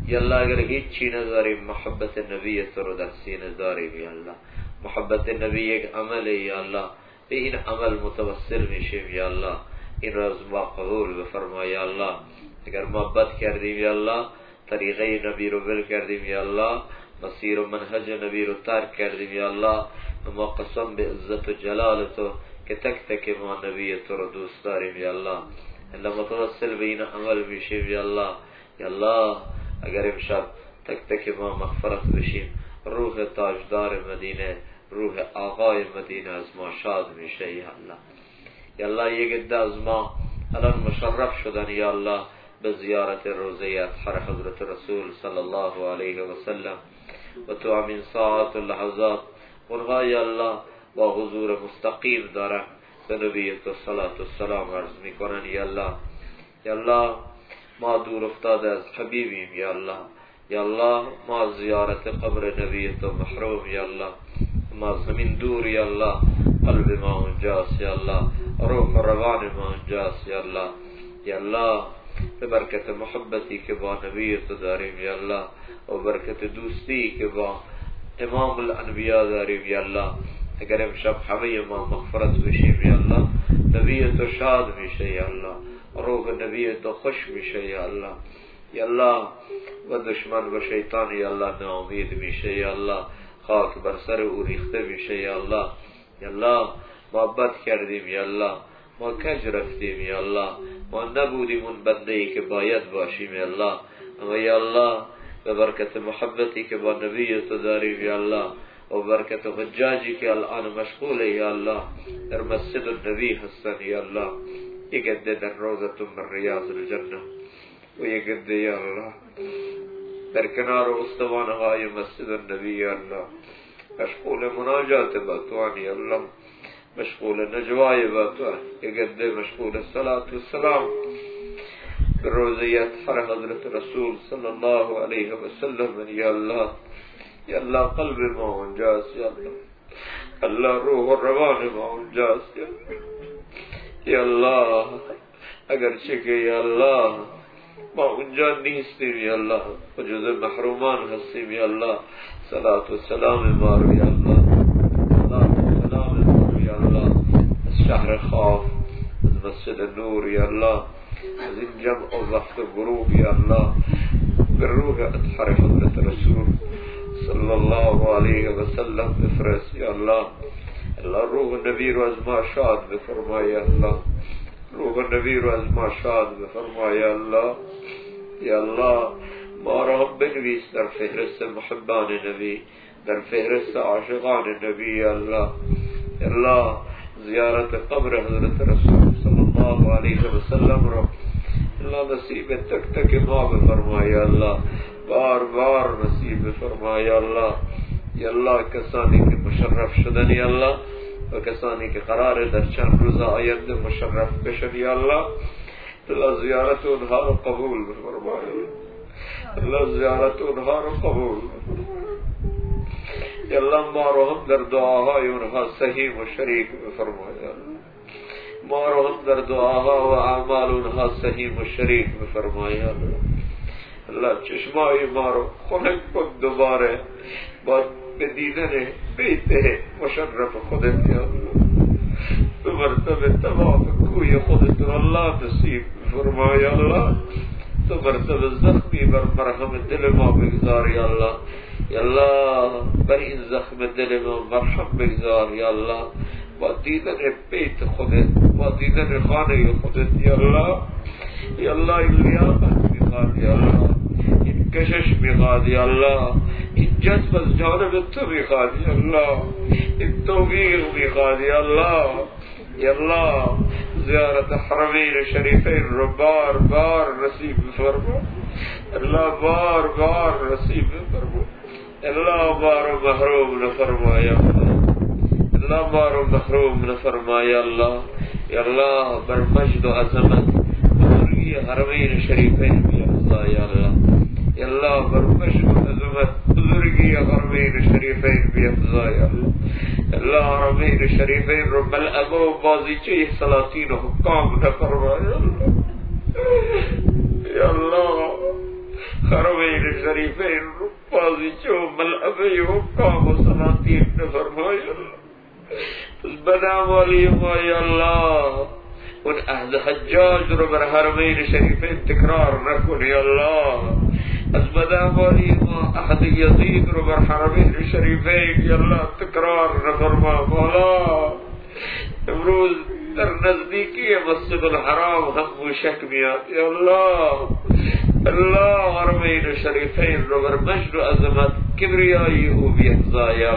Speaker 1: یا الله اگر هیچی نداریم محبت نبی تو رو در سینه داریم یا الله. محبت نبی یک عمله یا الله، به این عمل متوسل میشیم یا الله. این را از ما قبول بفرما یا الله. اگر محبت کردیم یا الله، طریقه نبی رو ول کردیم یا الله، مسیر و منهج نبی رو ترک کردیم یا الله، ما قسم به عزت و جلال تو که تک تک ما نبی تو رو دوست داریم یا الله. الا متوسل به این عمل میشیم یا الله. یا الله اگر امشب تک تک ما مغفرت بشیم، روح تاجدار مدینه، روح آقای مدینه از ما شاد میشه یا الله. یا الله یک عده از ما الان مشرف شدن یا الله به زیارت روضه اطهر حضرت رسول صلی الله علیه و سلم و تو همین ساعات و لحظات اونها یا الله با حضور مستقیم دارن به نبی تو صلوات و سلام عرض میکنن یا الله. یا الله ما دور افتاده از حبیبیم یا الله. یا الله ما زیارت قبر نبی تو محروم یا الله. ما زمین دور یا الله، قلب ما اونجاست یا الله، روح و روان ما اونجاست یا الله. یا الله به برکت محبتی که با نبی تو داریم یا الله و برکت دوستی که با امام الانبیاء داریم یا الله، اگر امشب همه ما مغفرت بشیم یا الله، نبی تو شاد میشه یا الله، روح نبی تو خوش میشه یا الله. یا الله و دشمن و شیطان یا الله ناامید میشه یا الله، خاک بر سر او ریخته میشه یا الله. یا الله محبت کردیم یا الله، ما کج رفتیم یا الله، ما نبودیم اون بنده ای که باید باشیم یا الله، اما یا الله به برکت محبتی که با نبی تو داریم یا الله و برکت حجاجی که الان مشغوله یا الله در مسجد النبی هستن یا الله، یک عده در روضة من ریاض الجنه و یک عده یا الله در کنار استوانه های مسجد النبی یا الله مشغول مناجات با تو یا الله، مشغول نجوای با تو، یک عده مشغول صلات و سلام به روضه اطهر حضرت رسول صلی الله علیه و سلم یا الله. یا الله قلب ما اونجاست یا الله، الله روح و روان ما اونجاست یا الله. یا الله اگرچه که یا الله ما اونجا نیستیم یا الله و جز محرومان هستیم یا الله، صلات و سلام ما رو یا الله، صلات و سلام ما رو یا الله از شهر خاف، از مسجد نور یا الله، از این جمع و وقت گروه یا الله به روح اطهر حضرت رسول صلی الله علیه و سلم بفرست یا الله. الله روح نبی رو از ما شاد بفرمای یا الله، روح نبی رو از ما شاد بفرمای یا الله. یا الله ما را هم بنویس در فهرست محبان نبی، در فهرست عاشقان نبی یا الله. یا الله زیارت قبر حضرت رسول صلی الله علیه و سلم رو الله نصیب تک تک ما بفرمای یا الله، بار بار نصیب بفرمای یا الله. یا الله کسانی که مشرف شدن یا الله و کسانی که قرار در چند روز آینده مشرف بشن یا الله، الله زیارت اونها رو قبول بفرمای، الله زیارت اونها رو قبول یا الله. ما رو هم در دعاهای اونها صحیح و شریک بفرمای یا الله، ما رو هم در دعاها و اعمال اونها صحیح و شریک بفرمای یا الله. الله چشمای ما رو خنک کن دوباره با به دیدن بیت مشرف خودت یا الله، به مرتبه تمام کوی خودت رو الله نصیب فرمای یا الله. تو مرتبه زخمی بر مرهم دل ما بگذار یا الله. یا الله بر این زخم دل ما مرهم بگذار یا الله، با دیدن بیت خودت، با دیدن خانه خودت یا الله. یا الله این لیاقت میخواد یا الله، این کشش میخواد یا الله، این جذب از جانب تو میخواد یا الله، این توفیق میخواد یا الله. یا الله زیارت حرمین شریفین رو بار بار نصیب فرما، الله بار بار نصیب فرما، الله بار محروم نفرما یا الله، الله بار محروم نفرما یا الله. یا الله بر مجد و عظمت بزرگی حرمین شریفین بیافزا یا الله. یا الله بر مجد و عظمت بزرگی حرمین شریفین بیافزا یا الله. الله حرمین شریفین رو ملعبه و بازیچه سلاطین و حکام نفرما یا الله. یا الله हरमैन शरीफैन पाजिचो मलअबे हुक्काम व सलातीन ने फरमाया बदाम या अल्लाह उन अहद हज्जाज रो बर हरमैन शरीफैन तकरार न कुन या अल्लाह बदाम अहद यजीद रो बर हरमैन शरीफैन या अल्लाह तकरार न फरमा मौला इमरोज در नजदीकी मस्जिद अल हराम हम मुशक में आते अल्लाह अल्लाह हरमैन शरीफैन रो बर मजद अजमत किबरियाई हो बेहजा या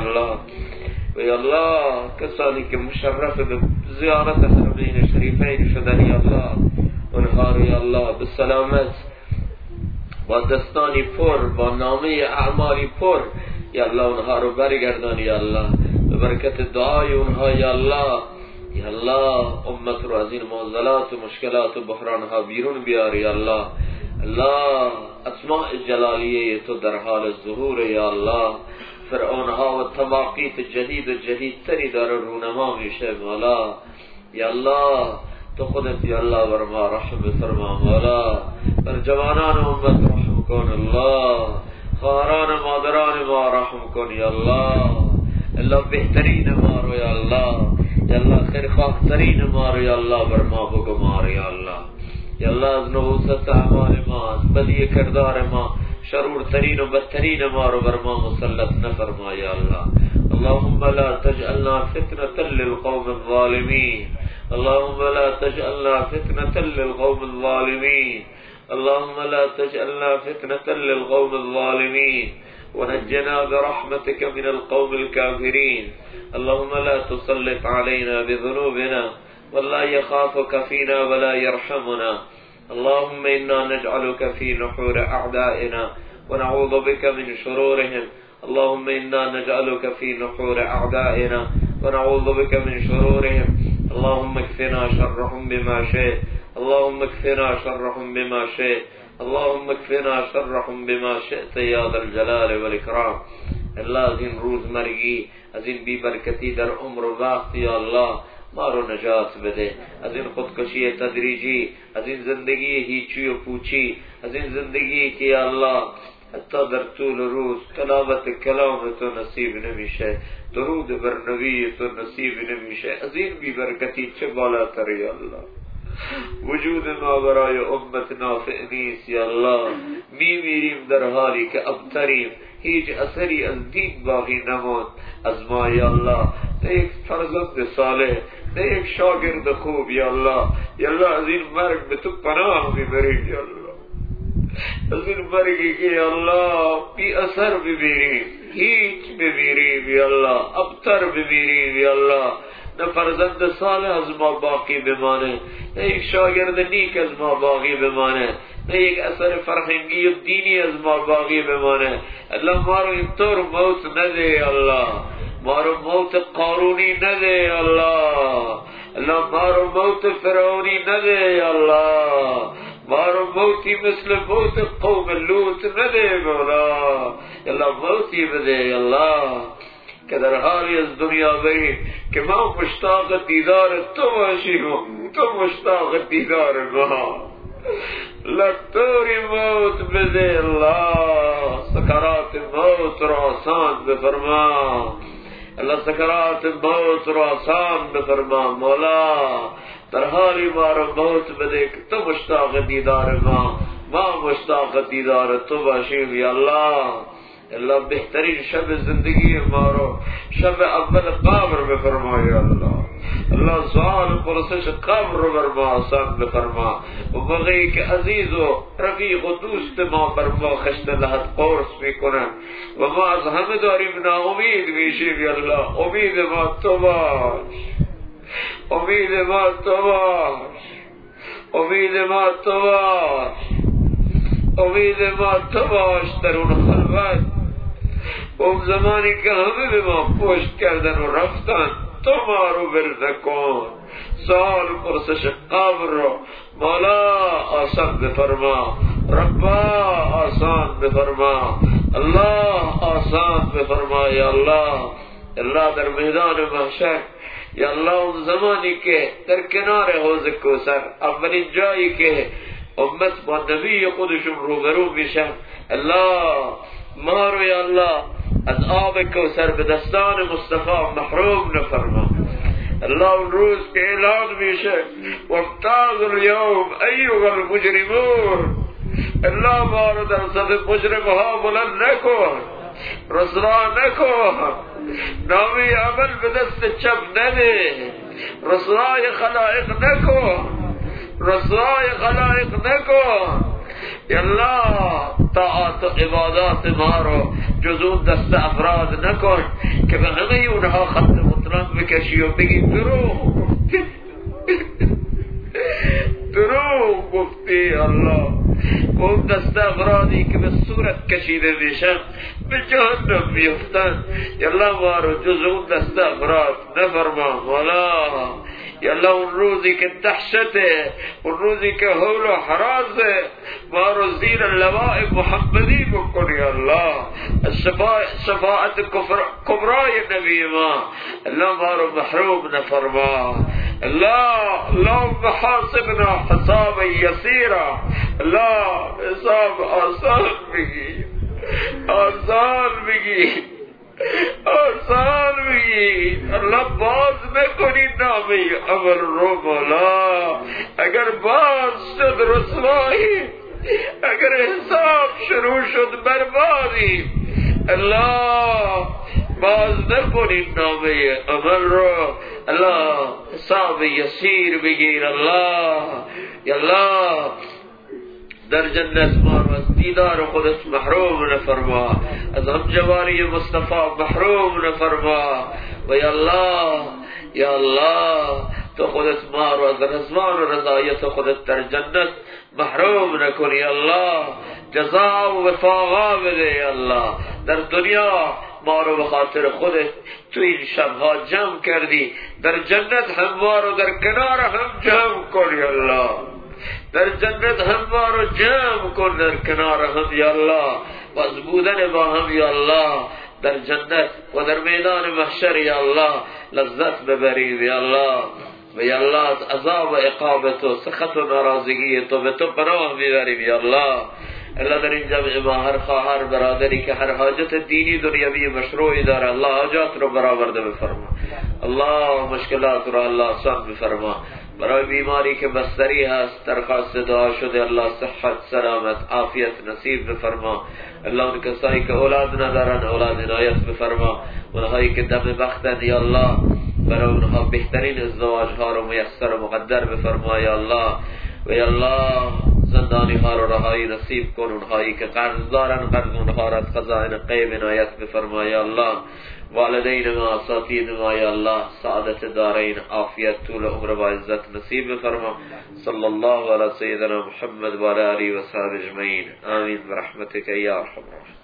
Speaker 1: अल्लाह कसानी के मुशर्रफ ज़ियारत हरमैन शरीफैन शदन या अल्लाह उनहार या अल्लाह बिसलामत व दस्तानी पुर व नामे अमाली पुर या अल्लाह उनहार बरगर्दान या अल्लाह बरकत दुआ उनहा या अल्लाह उम्मत रो अज़ीन मौज़लात मुश्किलात बहरान हा बीरून बियार या अल्लाह अस्मा जलालिये तो दर हाल ज़ुहूर या अल्लाह फिरऔन हा व तवाक़ीत जदीद तरी दार रूनमा मिशे मौला या अल्लाह तो खुदत या अल्लाह वरमा रहम फरमा मौला पर जवानान उम्मत रहम कौन अल्लाह खारान मादरान मा रहम कौन या अल्लाह बेहतरीन मारो या अल्लाह खैर ख्वाह तरीन मारो या अल्लाह वरमा बुगमार या अल्लाह अज़नहुसत अमाल मा बदी किरदार मा शरूर तरीन व बदतरीन मारो वरमा मुसल्लत न फरमा या अल्लाहुम्मा ला तजअलना फितनतन लिलक़ौम अज़्ज़ालिमीन अल्लाहुम्मा ला तजअलना फितनतन लिलक़ौम अज़्ज़ालिमीन अल्लाहुम्मा ला तजअलना फितनतन लिलक़ौम अज़्ज़ालिमीन ونجنا برحمتك من القوم الكافرين اللهم لا تسلط علينا بذنوبنا ولا يخافك فينا ولا يرحمنا اللهم إنا نجعلك في نحور أعدائنا ونعوذ بك من شرورهم اللهم إنا نجعلك في نحور أعدائنا ونعوذ بك من شرورهم اللهم اكفنا شرهم بما شئت اللهم اكفنا شرهم بما شئت اللهم اكفنا شرهم بما شئت يا ذا الجلال والإكرام الله ازین روز مرگی ازین بی برکتی در عمر و وقت یا الله ما رو نجات بده از این خودکشی تدریجی از این زندگی هیچی و پوچی از این زندگی که یا الله حتی در طول روز تلاوت کلام تو نصیب نمیشه درود بر نبی تو نصیب نمیشه از این بی برکتی چه بالاتر یا الله وجود ما برای امت نافع نیست یا الله میمیریم در حالی که ابتریم هیچ اثری از دین باقی نماند از ما یا الله نه یک فرزند صالح نه یک شاگرد خوب یا الله از این مرگ به تو پناه میبریم یا الله از این مرگی که یا الله بی اثر بمیریم هیچ بمیریم یا الله ابتر بمیریم یا الله نه فرزند صالح از ما باقی بمانه نه یک شاگرد نیک از ما باقی بمانه نه یک اثر فرهنگی و دینی از ما باقی بمانه الله ما رو اینطور موت نده الله ما رو موت قارونی نده الله ما رو موت فرعونی نده الله ما رو موتی مثل موت قوم لوط نده مولا الله موتی بده الله که در حالی از دنیا بریم که ما مشتاق دیدار تو باشیم تو مشتاق دیدار ما لطوری موت بده الله سکرات موت را آسان بفرما الله سکرات موت را آسان بفرما مولا در حالی ما را موت بده که تو مشتاق دیدار ما مشتاق دیدار تو باشیم یا اللہ بہترین شب زندگی ہمارو شب اول قبر میں فرما یا اللہ سوال پرسش قبر برما آسان بفرما و بغی که عزیز و رفیق و دوست ما برما خشت لحد قرص میکنن و ما از همه داریم ناامید میشیم یا اللہ امید ما تو باش امید ما تو باش امید ما تو باش امید ما تو باش در اون خلوت اون زمانی که همه به ما پشت کردن و رفتن تو ما رو برنکن سال پرسش قبر رو مولا آسان بفرما ربا آسان بفرما الله آسان بفرما یا اللہ در میدان محشر یا اللہ اون زمانی که در کنار حوض کوثر اولین جایی که امت با نبی خودشون روبرو میشن. الله ما رو یا الله از آب کوثر به دستان مصطفی محروم نفرما. الله اون روز که اعلان میشه وامتاز اليوم ایها المجرمون، الله ما رو در صف مجرمها بلند نکن، رسوا نکن، نامی عمل به دست چپ نده، رسوای خلائق نکن، رسوای خلائق نکن. الله طاعت و عبادات ما رو جزو دست افراد نکن که به همه اونها خط مطلق بکشی و بگی دروغ گفتی. الله اون دست افرادی که به صورت کشیده میشن به جهنم میفتن، یالله ما رو جز اون دست افراد نفرما. والا یالله اون روزی که دهشته، اون روزی که حول و حرازه، ما رو زیر لواء محمدی بکن یالله. شفاعت کبرای نبی ما الله ما رو محروم نفرما. الله اللهم حاسبنا حسابا یسیرا. الله حساب آسان بگی، آسان بگی، آسان بگی. الله باز نکنی نامه عمل رو مولا. اگر باز شد رسوایی، اگر حساب شروع شد بربادی. الله باز نکنی نامه عمل رو. الله حساب یسیر بگیر. الله یا الله در جنت ما رو از دیدار خودت محروم نفرما، از همجواری مصطفی محروم نفرما. و یا الله یا الله تو خودت ما رو از رضوان و رضایت خودت در جنت محروم نکنی. یا الله جزا و وفاقا بده. یا الله در دنیا ما رو به خاطر خودت تو این شبها جمع کردی، در جنت هم ما رو در کنار هم جمع کن. یا الله در جنت هم ما رو جمع کن در کنار هم. یا الله و از بودن با هم یا الله در جنت و در میدان محشر یا الله لذت ببریم. یا الله و یا الله از عذاب و عقابت و سخط و ناراضگی تو به تو پناه میبریم. یا الله الله در این جمع ما هر خواهر برادری که هر حاجت دینی دنیوی مشروعی داره الله حاجات رو برآورده بفرما. الله مشکلات رو الله آسان بفرما. برای بیماری که بستری هست درخواست دعا شده الله صحت سلامت عافیت نصیب بفرما. الله اون کسایی که اولاد ندارن اولاد عنایت بفرما. اونهایی که دم بختن یا الله برای اونها بهترین ازدواج ها رو میسر و مقدر بفرما. یا الله و یا الله زندانی ها رو رهایی نصیب کن. اونهایی که قرض دارن قرض اونها را از خزائن غیب عنایت بفرما. یا الله والدین ما اساتید ما یا الله سعادت دارین عافیت طول عمر و عزت نصیب بفرما. صلی الله علی سیدنا محمد و علی آله و صحبه اجمعین. آمین برحمتک یا ارحم الراحمین.